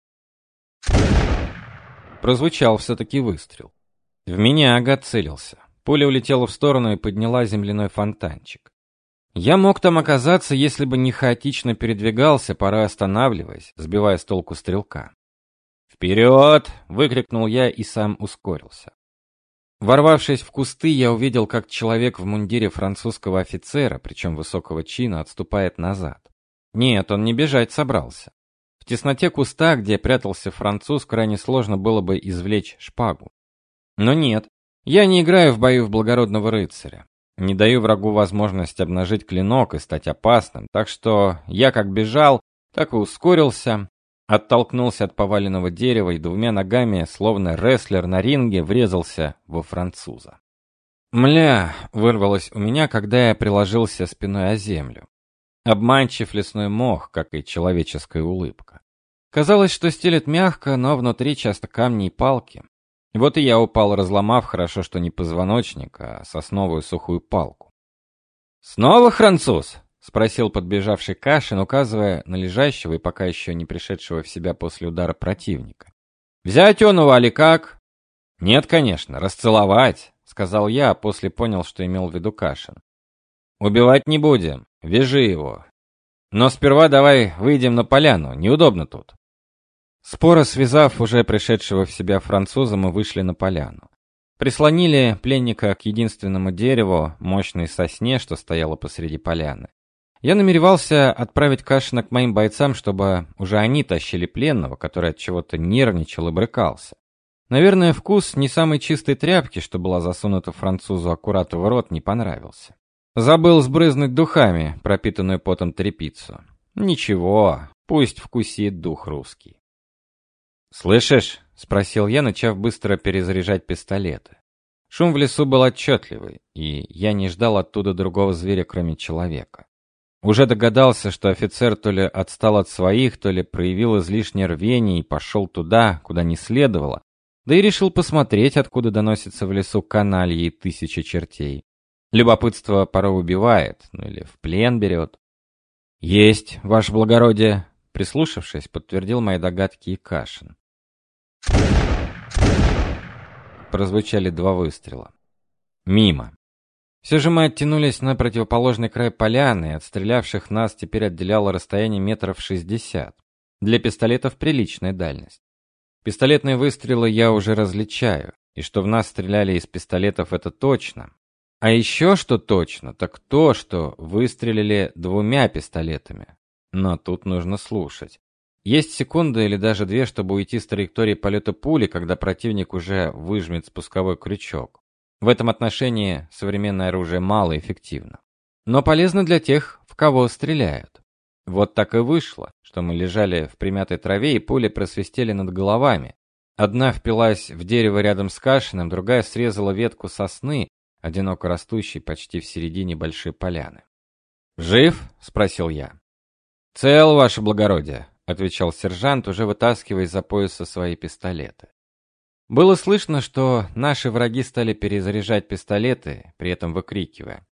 Прозвучал все-таки выстрел. В меня гад целился. Пуля улетела в сторону и подняла земляной фонтанчик. Я мог там оказаться, если бы не хаотично передвигался, порой останавливаясь, сбивая с толку стрелка. «Вперед!» — выкрикнул я и сам ускорился. Ворвавшись в кусты, я увидел, как человек в мундире французского офицера, причем высокого чина, отступает назад. Нет, он не бежать собрался. В тесноте куста, где прятался француз, крайне сложно было бы извлечь шпагу. Но нет, я не играю в бою в благородного рыцаря. Не даю врагу возможность обнажить клинок и стать опасным, так что я как бежал, так и ускорился, оттолкнулся от поваленного дерева и двумя ногами, словно рестлер на ринге, врезался во француза. «Мля!» — вырвалось у меня, когда я приложился спиной о землю. Обманчив лесной мох, как и человеческая улыбка. Казалось, что стелет мягко, но внутри часто камни и палки. Вот и я упал, разломав, хорошо, что не позвоночник, а сосновую сухую палку. «Снова француз?» — спросил подбежавший Кашин, указывая на лежащего и пока еще не пришедшего в себя после удара противника. «Взять оного, али как?» «Нет, конечно, расцеловать», — сказал я, а после понял, что имел в виду Кашин. «Убивать не будем, вяжи его. Но сперва давай выйдем на поляну, неудобно тут». Споро связав уже пришедшего в себя француза, мы вышли на поляну. Прислонили пленника к единственному дереву, мощной сосне, что стояло посреди поляны. Я намеревался отправить Кашина к моим бойцам, чтобы уже они тащили пленного, который от чего-то нервничал и брыкался. Наверное, вкус не самой чистой тряпки, что была засунута французу аккурат в рот, не понравился. Забыл сбрызнуть духами пропитанную потом тряпицу. Ничего, пусть вкусит дух русский. «Слышишь?» — спросил я, начав быстро перезаряжать пистолеты. Шум в лесу был отчетливый, и я не ждал оттуда другого зверя, кроме человека. Уже догадался, что офицер то ли отстал от своих, то ли проявил излишнее рвение и пошел туда, куда не следовало, да и решил посмотреть, откуда доносится в лесу канальи и тысячи чертей. Любопытство порой убивает, ну или в плен берет. «Есть, ваше благородие!» — прислушавшись, подтвердил мои догадки и Кашин. Прозвучали два выстрела. Мимо. Все же мы оттянулись на противоположный край поляны, и от стрелявших нас теперь отделяло расстояние метров шестьдесят. Для пистолетов приличная дальность. Пистолетные выстрелы я уже различаю, и что в нас стреляли из пистолетов, это точно. А еще что точно, так то, что выстрелили двумя пистолетами. Но тут нужно слушать. Есть секунда или даже две, чтобы уйти с траектории полета пули, когда противник уже выжмет спусковой крючок. В этом отношении современное оружие малоэффективно. Но полезно для тех, в кого стреляют. Вот так и вышло, что мы лежали в примятой траве, и пули просвистели над головами. Одна впилась в дерево рядом с Кашиным, другая срезала ветку сосны, одиноко растущей почти в середине большой поляны. «Жив?» — спросил я. «Цел, ваше благородие», — отвечал сержант, уже вытаскивая из-за пояса свои пистолеты. Было слышно, что наши враги стали перезаряжать пистолеты, при этом выкрикивая: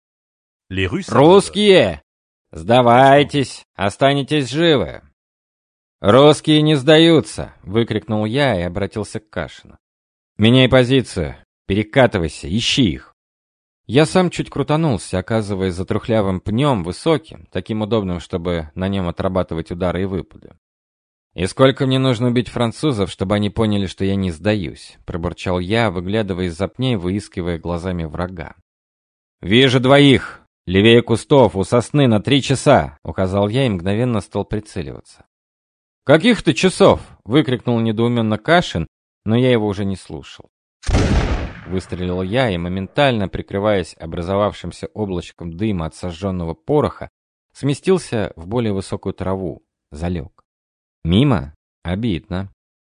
«Русские! Сдавайтесь! Останетесь живы!» «Русские не сдаются!» — выкрикнул я и обратился к Кашину. «Меняй позицию! Перекатывайся! Ищи их!» Я сам чуть крутанулся, оказываясь за трухлявым пнем, высоким, таким удобным, чтобы на нем отрабатывать удары и выпады. «И сколько мне нужно убить французов, чтобы они поняли, что я не сдаюсь?» — пробурчал я, выглядывая из-за пней, выискивая глазами врага. «Вижу двоих! Левее кустов, у сосны, на три часа!» — указал я и мгновенно стал прицеливаться. «Каких-то часов?» — выкрикнул недоуменно Кашин, но я его уже не слушал. Выстрелил я и, моментально прикрываясь образовавшимся облачком дыма от сожженного пороха, сместился в более высокую траву, залег. Мимо? Обидно.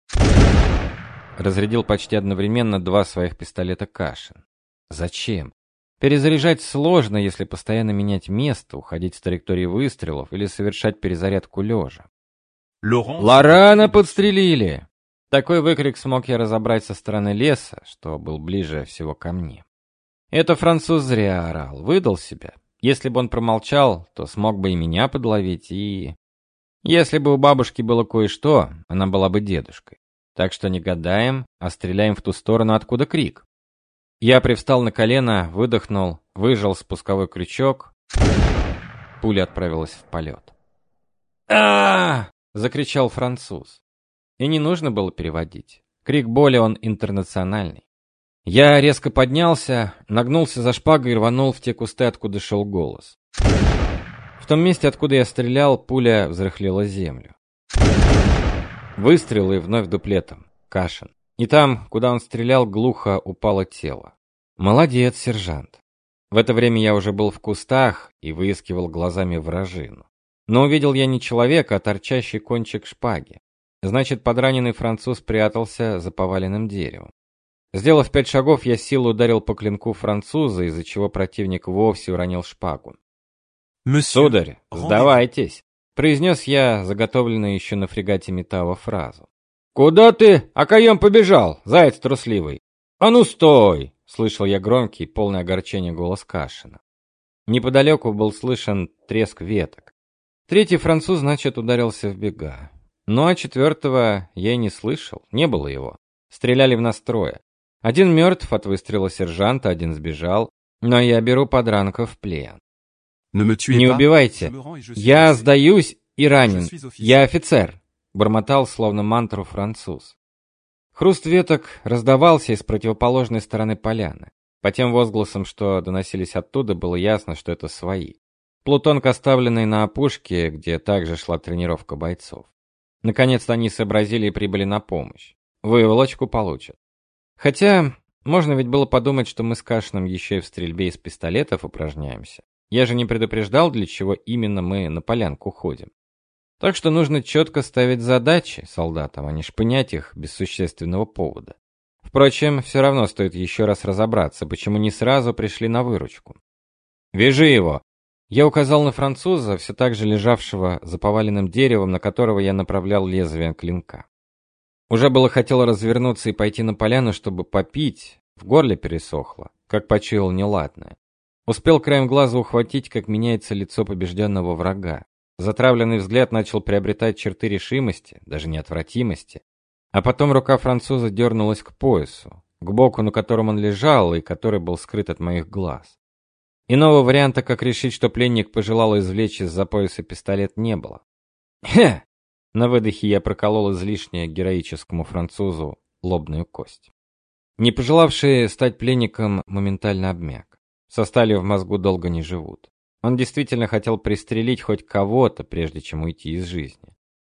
Разрядил почти одновременно два своих пистолета Кашин. Зачем? Перезаряжать сложно, если постоянно менять место, уходить с траектории выстрелов или совершать перезарядку лежа. «Лорана подстрелили!» Такой выкрик смог я разобрать со стороны леса, что был ближе всего ко мне. Это француз зря орал, выдал себя. Если бы он промолчал, то смог бы и меня подловить, и... Если бы у бабушки было кое-что, она была бы дедушкой. Так что не гадаем, а стреляем в ту сторону, откуда крик. Я привстал на колено, выдохнул, выжал спусковой крючок. Пуля отправилась в полет. а закричал француз. И не нужно было переводить. Крик боли, он интернациональный. Я резко поднялся, нагнулся за шпагой и рванул в те кусты, откуда шел голос. В том месте, откуда я стрелял, пуля взрыхлила землю. Выстрел и вновь дуплетом. Кашин. И там, куда он стрелял, глухо упало тело. Молодец, сержант. В это время я уже был в кустах и выискивал глазами вражину. Но увидел я не человека, а торчащий кончик шпаги. Значит, подраненный француз прятался за поваленным деревом. Сделав пять шагов, я силой ударил по клинку француза, из-за чего противник вовсе уронил шпагу. «Сударь, сдавайтесь!» — произнес я заготовленную еще на фрегате Метава фразу. «Куда ты, окоем побежал, заяц трусливый? А ну стой!» — слышал я громкий, полный огорчения голос Кашина. Неподалеку был слышен треск веток. Третий француз, значит, ударился в бега. Ну а четвертого я и не слышал, не было его. Стреляли в нас трое. Один мертв от выстрела сержанта, один сбежал, но я беру подранков в плен. «Не убивайте! Я сдаюсь и ранен! Я офицер!» — бормотал словно мантру француз. Хруст веток раздавался из противоположной стороны поляны. По тем возгласам, что доносились оттуда, было ясно, что это свои. Плутонг, оставленный на опушке, где также шла тренировка бойцов. Наконец-то они сообразили и прибыли на помощь. Выволочку получат. Хотя, можно ведь было подумать, что мы с Кашиным еще и в стрельбе из пистолетов упражняемся. Я же не предупреждал, для чего именно мы на полянку ходим. Так что нужно четко ставить задачи солдатам, а не шпынять их без существенного повода. Впрочем, все равно стоит еще раз разобраться, почему не сразу пришли на выручку. «Вяжи его!» Я указал на француза, все так же лежавшего за поваленным деревом, на которого я направлял лезвие клинка. Уже было хотел развернуться и пойти на поляну, чтобы попить, в горле пересохло, как почуял неладное. Успел краем глаза ухватить, как меняется лицо побежденного врага. Затравленный взгляд начал приобретать черты решимости, даже неотвратимости. А потом рука француза дернулась к поясу, к боку, на котором он лежал и который был скрыт от моих глаз. Иного варианта, как решить, что пленник пожелал извлечь из-за пояса пистолет, не было. Хе! На выдохе я проколол излишне героическому французу лобную кость. Не пожелавший стать пленником моментально обмяк. Со сталью в мозгу долго не живут. Он действительно хотел пристрелить хоть кого-то, прежде чем уйти из жизни.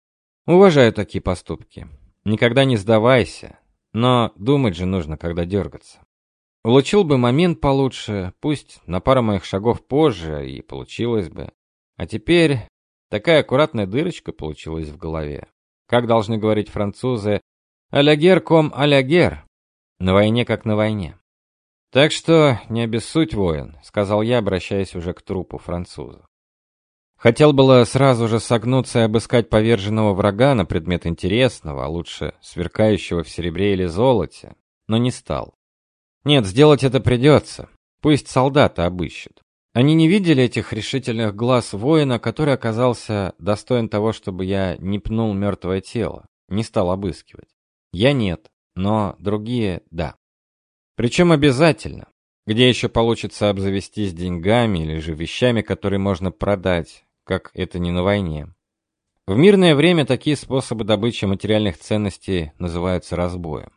Уважаю такие поступки. Никогда не сдавайся, но думать же нужно, когда дергаться. Улучил бы момент получше, пусть на пару моих шагов позже, и получилось бы. А теперь такая аккуратная дырочка получилась в голове. Как должны говорить французы, «à la guerre comme à la guerre», на войне как на войне. Так что не обессудь, воин, сказал я, обращаясь уже к трупу француза. Хотел было сразу же согнуться и обыскать поверженного врага на предмет интересного, а лучше сверкающего в серебре или золоте, но не стал. Нет, сделать это придется. Пусть солдаты обыщут. Они не видели этих решительных глаз воина, который оказался достоин того, чтобы я не пнул мертвое тело, не стал обыскивать. Я нет, но другие — да. Причем обязательно. Где еще получится обзавестись деньгами или же вещами, которые можно продать, как это не на войне. В мирное время такие способы добычи материальных ценностей называются разбоем.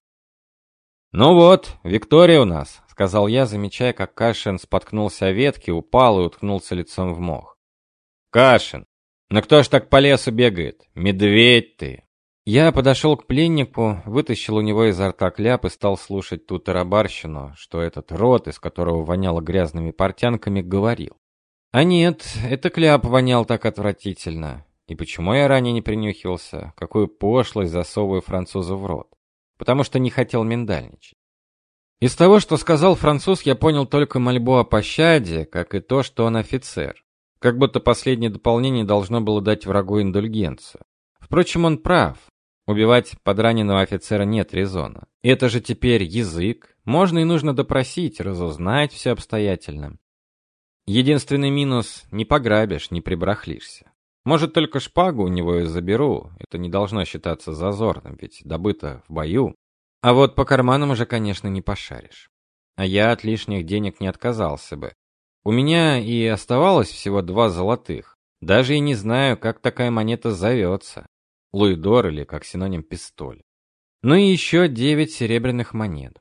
«Ну вот, Виктория у нас», — сказал я, замечая, как Кашин споткнулся о ветке, упал и уткнулся лицом в мох. «Кашин, ну кто ж так по лесу бегает? Медведь ты!» Я подошел к пленнику, вытащил у него изо рта кляп и стал слушать ту тарабарщину, что этот рот, из которого воняло грязными портянками, говорил. А нет, это кляп вонял так отвратительно. И почему я ранее не принюхивался? Какую пошлость засовываю французу в рот? Потому что не хотел миндальничать. Из того, что сказал француз, я понял только мольбу о пощаде, как и то, что он офицер. Как будто последнее дополнение должно было дать врагу индульгенцию. Впрочем, он прав. Убивать подраненного офицера нет резона. Это же теперь язык. Можно и нужно допросить, разузнать все обстоятельно. Единственный минус — не пограбишь, не прибрахлишься. Может, только шпагу у него и заберу. Это не должно считаться зазорным, ведь добыто в бою. А вот по карманам уже, конечно, не пошаришь. А я от лишних денег не отказался бы. У меня и оставалось всего два золотых. Даже и не знаю, как такая монета зовется. Луидор или как синоним пистоль. Ну и еще девять серебряных монет.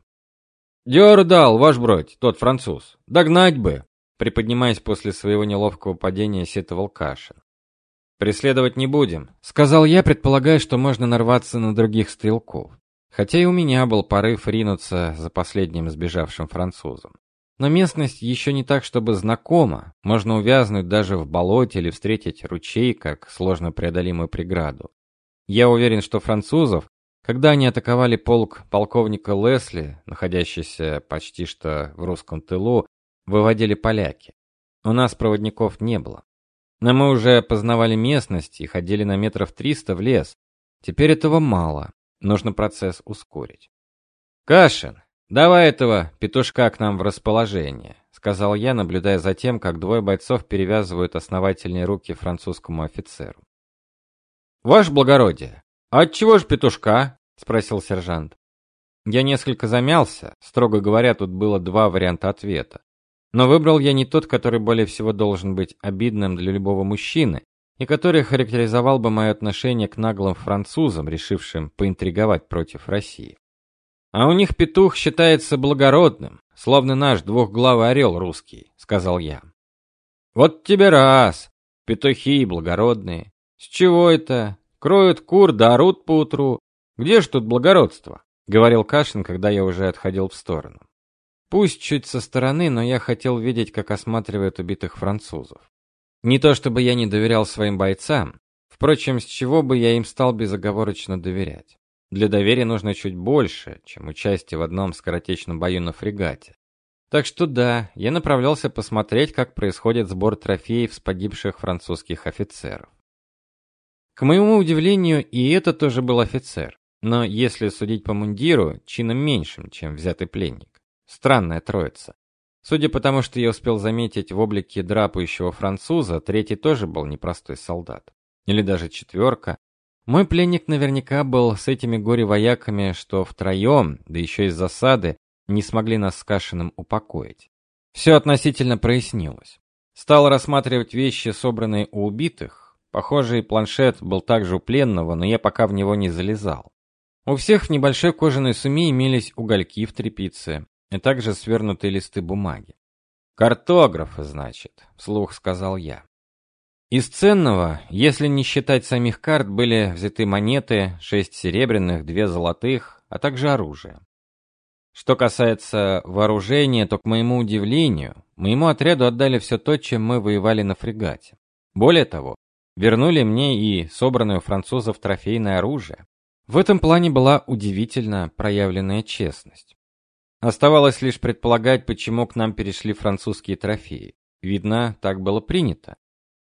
«Дёр дал, ваш бродь, тот француз. Догнать бы!» Приподнимаясь после своего неловкого падения, сетовал Кашин. «Преследовать не будем», — сказал я, предполагая, что можно нарваться на других стрелков. Хотя и у меня был порыв ринуться за последним сбежавшим французом. Но местность еще не так, чтобы знакома. Можно увязнуть даже в болоте или встретить ручей, как сложно преодолимую преграду. Я уверен, что французов, когда они атаковали полк полковника Лесли, находящийся почти что в русском тылу, выводили поляки. У нас проводников не было. Но мы уже познавали местность и ходили на метров триста в лес. Теперь этого мало. Нужно процесс ускорить. «Кашин, давай этого петушка к нам в расположение», — сказал я, наблюдая за тем, как двое бойцов перевязывают основательные руки французскому офицеру. «Ваше благородие, а отчего ж петушка?» — спросил сержант. Я несколько замялся. Строго говоря, тут было два варианта ответа. Но выбрал я не тот, который более всего должен быть обидным для любого мужчины, и который характеризовал бы мое отношение к наглым французам, решившим поинтриговать против России. «А у них петух считается благородным, словно наш двухглавый орел русский», — сказал я. «Вот тебе раз! Петухи благородные. С чего это? Кроют кур да орут поутру. Где ж тут благородство?» — говорил Кашин, когда я уже отходил в сторону. Пусть чуть со стороны, но я хотел видеть, как осматривают убитых французов. Не то чтобы я не доверял своим бойцам, впрочем, с чего бы я им стал безоговорочно доверять. Для доверия нужно чуть больше, чем участие в одном скоротечном бою на фрегате. Так что да, я направлялся посмотреть, как происходит сбор трофеев с погибших французских офицеров. К моему удивлению, и это тоже был офицер, но если судить по мундиру, чином меньшим, чем взятый пленник. Странная троица. Судя по тому, что я успел заметить в облике драпающего француза, третий тоже был непростой солдат. Или даже четверка. Мой пленник наверняка был с этими горе-вояками, что втроем, да еще из засады, не смогли нас с Кашиным упокоить. Все относительно прояснилось. Стал рассматривать вещи, собранные у убитых. Похоже, и планшет был также у пленного, но я пока в него не залезал. У всех в небольшой кожаной суме имелись угольки в тряпице, и также свернутые листы бумаги. «Картографы, значит», — вслух сказал я. Из ценного, если не считать самих карт, были взяты монеты, шесть серебряных, две золотых, а также оружие. Что касается вооружения, то, к моему удивлению, моему отряду отдали все то, чем мы воевали на фрегате. Более того, вернули мне и собранное у французов трофейное оружие. В этом плане была удивительно проявленная честность. Оставалось лишь предполагать, почему к нам перешли французские трофеи. Видно, так было принято.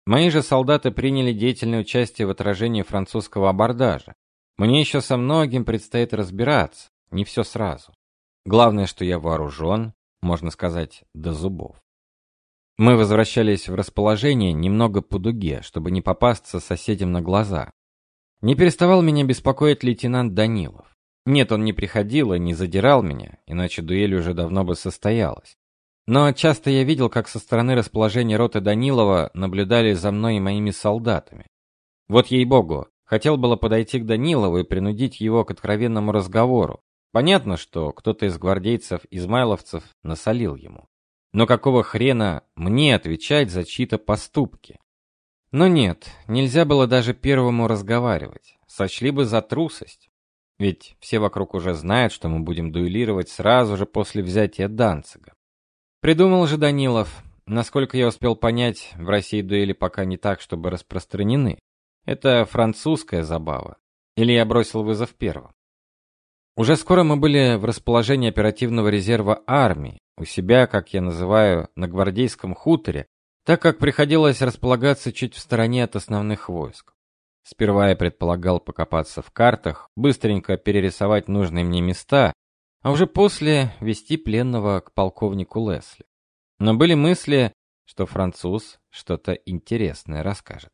Мои же солдаты приняли деятельное участие в отражении французского абордажа. Мне еще со многим предстоит разбираться, не все сразу. Главное, что я вооружен, можно сказать, до зубов. Мы возвращались в расположение немного по дуге, чтобы не попасться соседям на глаза. Не переставал меня беспокоить лейтенант Данилов. Нет, он не приходил и не задирал меня, иначе дуэль уже давно бы состоялась. Но часто я видел, как со стороны расположения роты Данилова наблюдали за мной и моими солдатами. Вот ей-богу, хотел было подойти к Данилову и принудить его к откровенному разговору. Понятно, что кто-то из гвардейцев-измайловцев насолил ему. Но какого хрена мне отвечать за чьи-то поступки? Но нет, нельзя было даже первому разговаривать. Сочли бы за трусость. Ведь все вокруг уже знают, что мы будем дуэлировать сразу же после взятия Данцига. Придумал же Данилов. Насколько я успел понять, в России дуэли пока не так, чтобы распространены. Это французская забава. Или я бросил вызов первым. Уже скоро мы были в расположении оперативного резерва армии, у себя, как я называю, на гвардейском хуторе, так как приходилось располагаться чуть в стороне от основных войск. Сперва я предполагал покопаться в картах, быстренько перерисовать нужные мне места, а уже после вести пленного к полковнику Лесли. Но были мысли, что француз что-то интересное расскажет.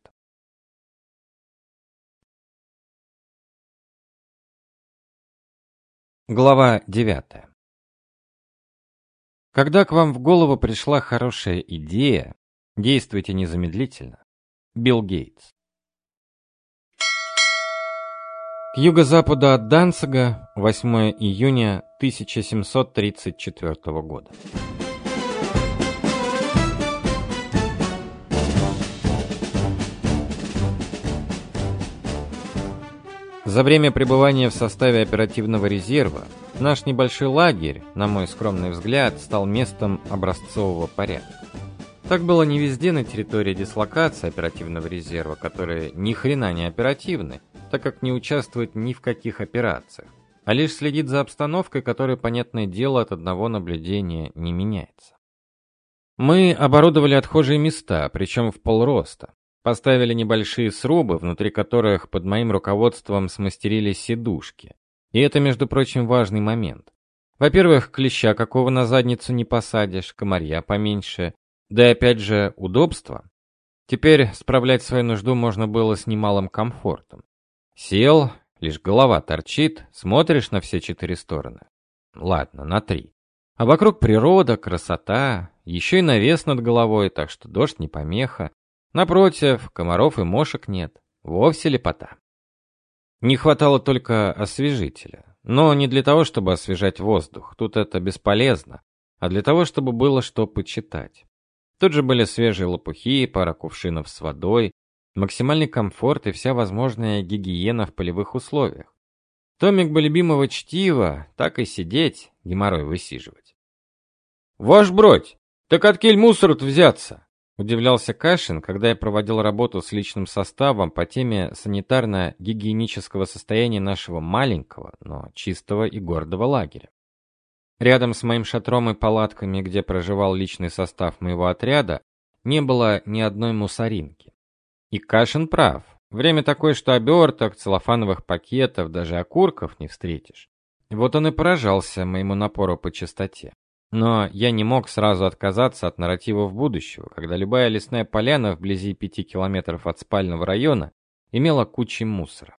Глава девятая. Когда к вам в голову пришла хорошая идея, действуйте незамедлительно. Билл Гейтс. К юго-западу от Данцига, восьмое июня тысяча семьсот тридцать четвёртого года. За время пребывания в составе оперативного резерва наш небольшой лагерь, на мой скромный взгляд, стал местом образцового порядка. Так было не везде на территории дислокации оперативного резерва, которые ни хрена не оперативны, так как не участвует ни в каких операциях, а лишь следит за обстановкой, которая, понятное дело, от одного наблюдения не меняется. Мы оборудовали отхожие места, причем в полроста. Поставили небольшие срубы, внутри которых под моим руководством смастерили сидушки. И это, между прочим, важный момент. Во-первых, клеща какого на задницу не посадишь, комарья поменьше, да и опять же удобство. Теперь справлять свою нужду можно было с немалым комфортом. Сел, лишь голова торчит, смотришь на все четыре стороны. Ладно, на три. А вокруг природа, красота, еще и навес над головой, так что дождь не помеха. Напротив, комаров и мошек нет. Вовсе лепота. Не хватало только освежителя. Но не для того, чтобы освежать воздух, тут это бесполезно, а для того, чтобы было что почитать. Тут же были свежие лопухи, пара кувшинов с водой, максимальный комфорт и вся возможная гигиена в полевых условиях. Томик бы любимого чтива, так и сидеть, геморрой высиживать. «Ваш бродь, так откель мусор-то взяться?» Удивлялся Кашин, когда я проводил работу с личным составом по теме санитарно-гигиенического состояния нашего маленького, но чистого и гордого лагеря. Рядом с моим шатром и палатками, где проживал личный состав моего отряда, не было ни одной мусоринки. И Кашин прав. Время такое, что оберток, целлофановых пакетов, даже окурков не встретишь. Вот он и поражался моему напору по чистоте. Но я не мог сразу отказаться от нарративов будущего, когда любая лесная поляна вблизи пяти километров от спального района имела кучу мусора.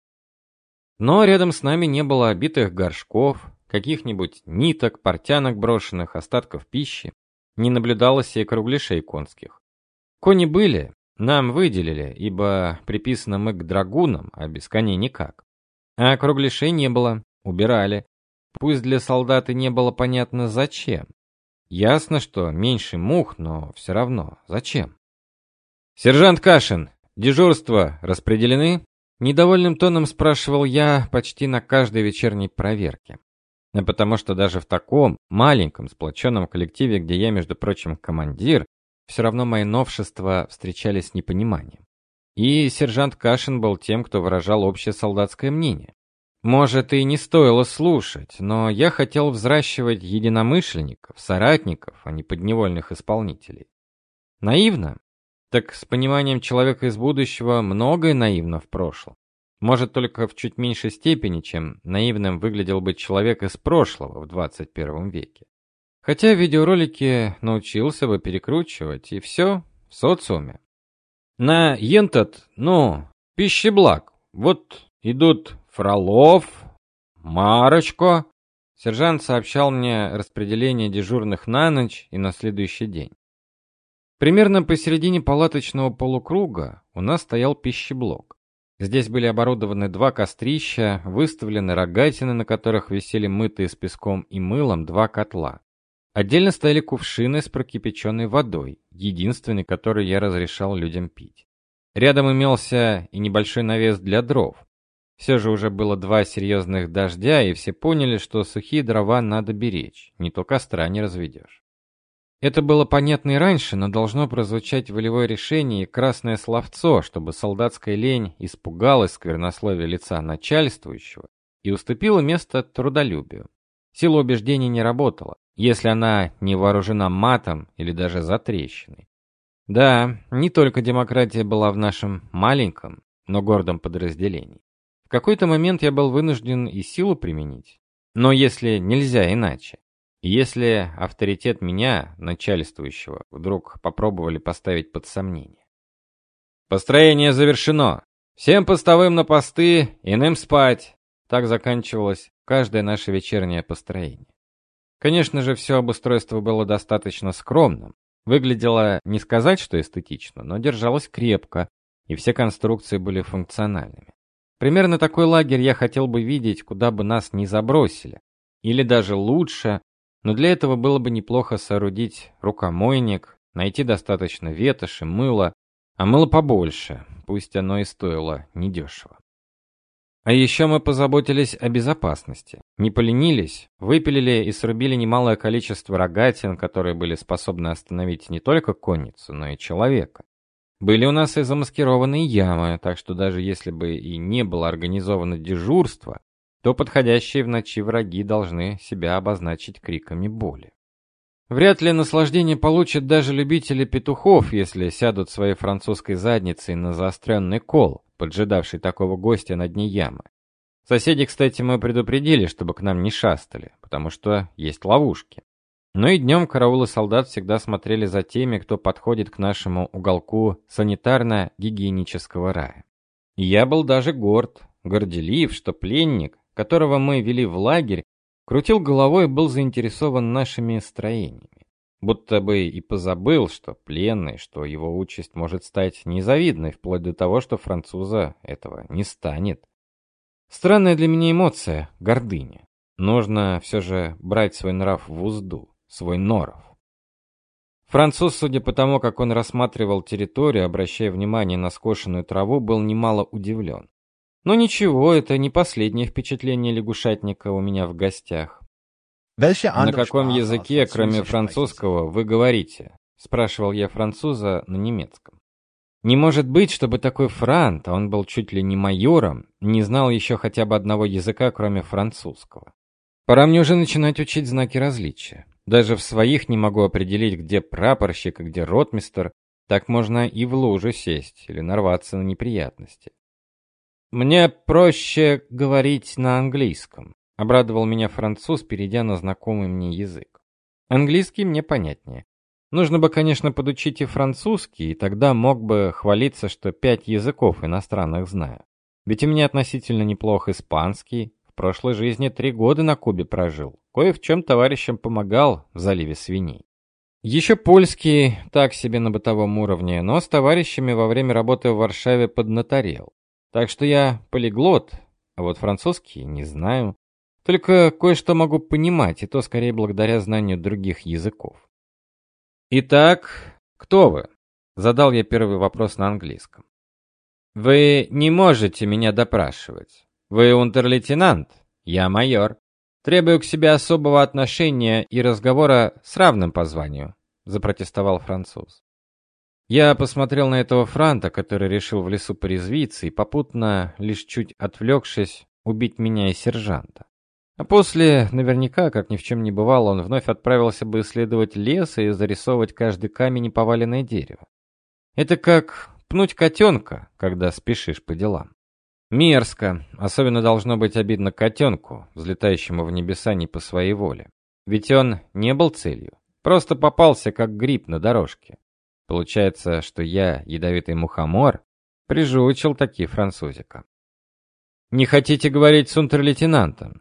Но рядом с нами не было обитых горшков, каких-нибудь ниток, портянок брошенных, остатков пищи. Не наблюдалось и кругляшей конских. Кони были, нам выделили, ибо приписаны мы к драгунам, а без коней никак. А кругляшей не было, убирали. Пусть для солдат и не было понятно зачем. Ясно, что меньше мух, но все равно зачем? «Сержант Кашин, дежурства распределены?» Недовольным тоном спрашивал я почти на каждой вечерней проверке. А потому что даже в таком маленьком сплоченном коллективе, где я, между прочим, командир, все равно мои новшества встречались с непониманием. И сержант Кашин был тем, кто выражал общее солдатское мнение. Может, и не стоило слушать, но я хотел взращивать единомышленников, соратников, а не подневольных исполнителей. Наивно? Так с пониманием человека из будущего многое наивно в прошлом. Может, только в чуть меньшей степени, чем наивным выглядел бы человек из прошлого в двадцать первом веке. Хотя видеоролики научился бы перекручивать, и все в социуме. На ентот, ну, пищеблаг, вот идут Фролов, Марочко. Сержант сообщал мне распределение дежурных на ночь и на следующий день. Примерно посередине палаточного полукруга у нас стоял пищеблок. Здесь были оборудованы два кострища, выставлены рогатины, на которых висели мытые с песком и мылом два котла. Отдельно стояли кувшины с прокипяченной водой, единственный, который я разрешал людям пить. Рядом имелся и небольшой навес для дров. Все же уже было два серьезных дождя, и все поняли, что сухие дрова надо беречь, не то костра не разведешь. Это было понятно и раньше, но должно прозвучать волевое решение и красное словцо, чтобы солдатская лень испугалась сквернословия лица начальствующего и уступила место трудолюбию. Сила убеждений не работала, если она не вооружена матом или даже затрещиной. Да, не только демократия была в нашем маленьком, но гордом подразделении. В какой-то момент я был вынужден и силу применить. Но если нельзя иначе, если авторитет меня, начальствующего, вдруг попробовали поставить под сомнение. Построение завершено. Всем постовым на посты, иным спать. Так заканчивалось каждое наше вечернее построение. Конечно же, все обустройство было достаточно скромным. Выглядело не сказать, что эстетично, но держалось крепко, и все конструкции были функциональными. Примерно такой лагерь я хотел бы видеть, куда бы нас ни забросили. Или даже лучше, но для этого было бы неплохо соорудить рукомойник, найти достаточно ветоши, мыла, а мыла побольше, пусть оно и стоило недешево. А еще мы позаботились о безопасности. Не поленились, выпилили и срубили немалое количество рогатин, которые были способны остановить не только конницу, но и человека. Были у нас и замаскированные ямы, так что даже если бы и не было организовано дежурство, то подходящие в ночи враги должны себя обозначить криками боли. Вряд ли наслаждение получат даже любители петухов, если сядут своей французской задницей на заостренный кол, поджидавший такого гостя на дне ямы. Соседей, кстати, мы предупредили, чтобы к нам не шастали, потому что есть ловушки. Но и днем караулы солдат всегда смотрели за теми, кто подходит к нашему уголку санитарно-гигиенического рая. И я был даже горд, горделив, что пленник, которого мы вели в лагерь, крутил головой и был заинтересован нашими строениями. Будто бы и позабыл, что пленный, что его участь может стать незавидной, вплоть до того, что француза этого не станет. Странная для меня эмоция — гордыня. Нужно все же брать свой нрав в узду, свой норов. Француз, судя по тому, как он рассматривал территорию, обращая внимание на скошенную траву, был немало удивлен. Но ничего, это не последнее впечатление лягушатника у меня в гостях. «На каком языке, кроме французского, вы говорите?» — спрашивал я француза на немецком. Не может быть, чтобы такой франт, а он был чуть ли не майором, не знал еще хотя бы одного языка, кроме французского. Пора мне уже начинать учить знаки различия. Даже в своих не могу определить, где прапорщик, а где ротмистр. Так можно и в лужу сесть или нарваться на неприятности. «Мне проще говорить на английском», — обрадовал меня француз, перейдя на знакомый мне язык. Английский мне понятнее. Нужно бы, конечно, подучить и французский, и тогда мог бы хвалиться, что пять языков иностранных знаю. Ведь у меня относительно неплох испанский. В прошлой жизни три года на Кубе прожил. Кое в чем товарищам помогал в заливе свиней. Еще польский, так себе на бытовом уровне, но с товарищами во время работы в Варшаве поднаторел. Так что я полиглот, а вот французский не знаю. Только кое-что могу понимать, и то скорее благодаря знанию других языков. «Итак, кто вы?» — задал я первый вопрос на английском. «Вы не можете меня допрашивать. Вы унтер-лейтенант, я майор. Требую к себе особого отношения и разговора с равным по званию», — запротестовал француз. Я посмотрел на этого франта, который решил в лесу порезвиться и попутно, лишь чуть отвлекшись, убить меня и сержанта. А после, наверняка, как ни в чем не бывало, он вновь отправился бы исследовать лес и зарисовывать каждый камень и поваленное дерево. Это как пнуть котенка, когда спешишь по делам. Мерзко, особенно должно быть обидно котенку, взлетающему в небеса не по своей воле. Ведь он не был целью, просто попался как гриб на дорожке. Получается, что я, ядовитый мухомор, прижучил таки французика. «Не хотите говорить с унтер-лейтенантом?»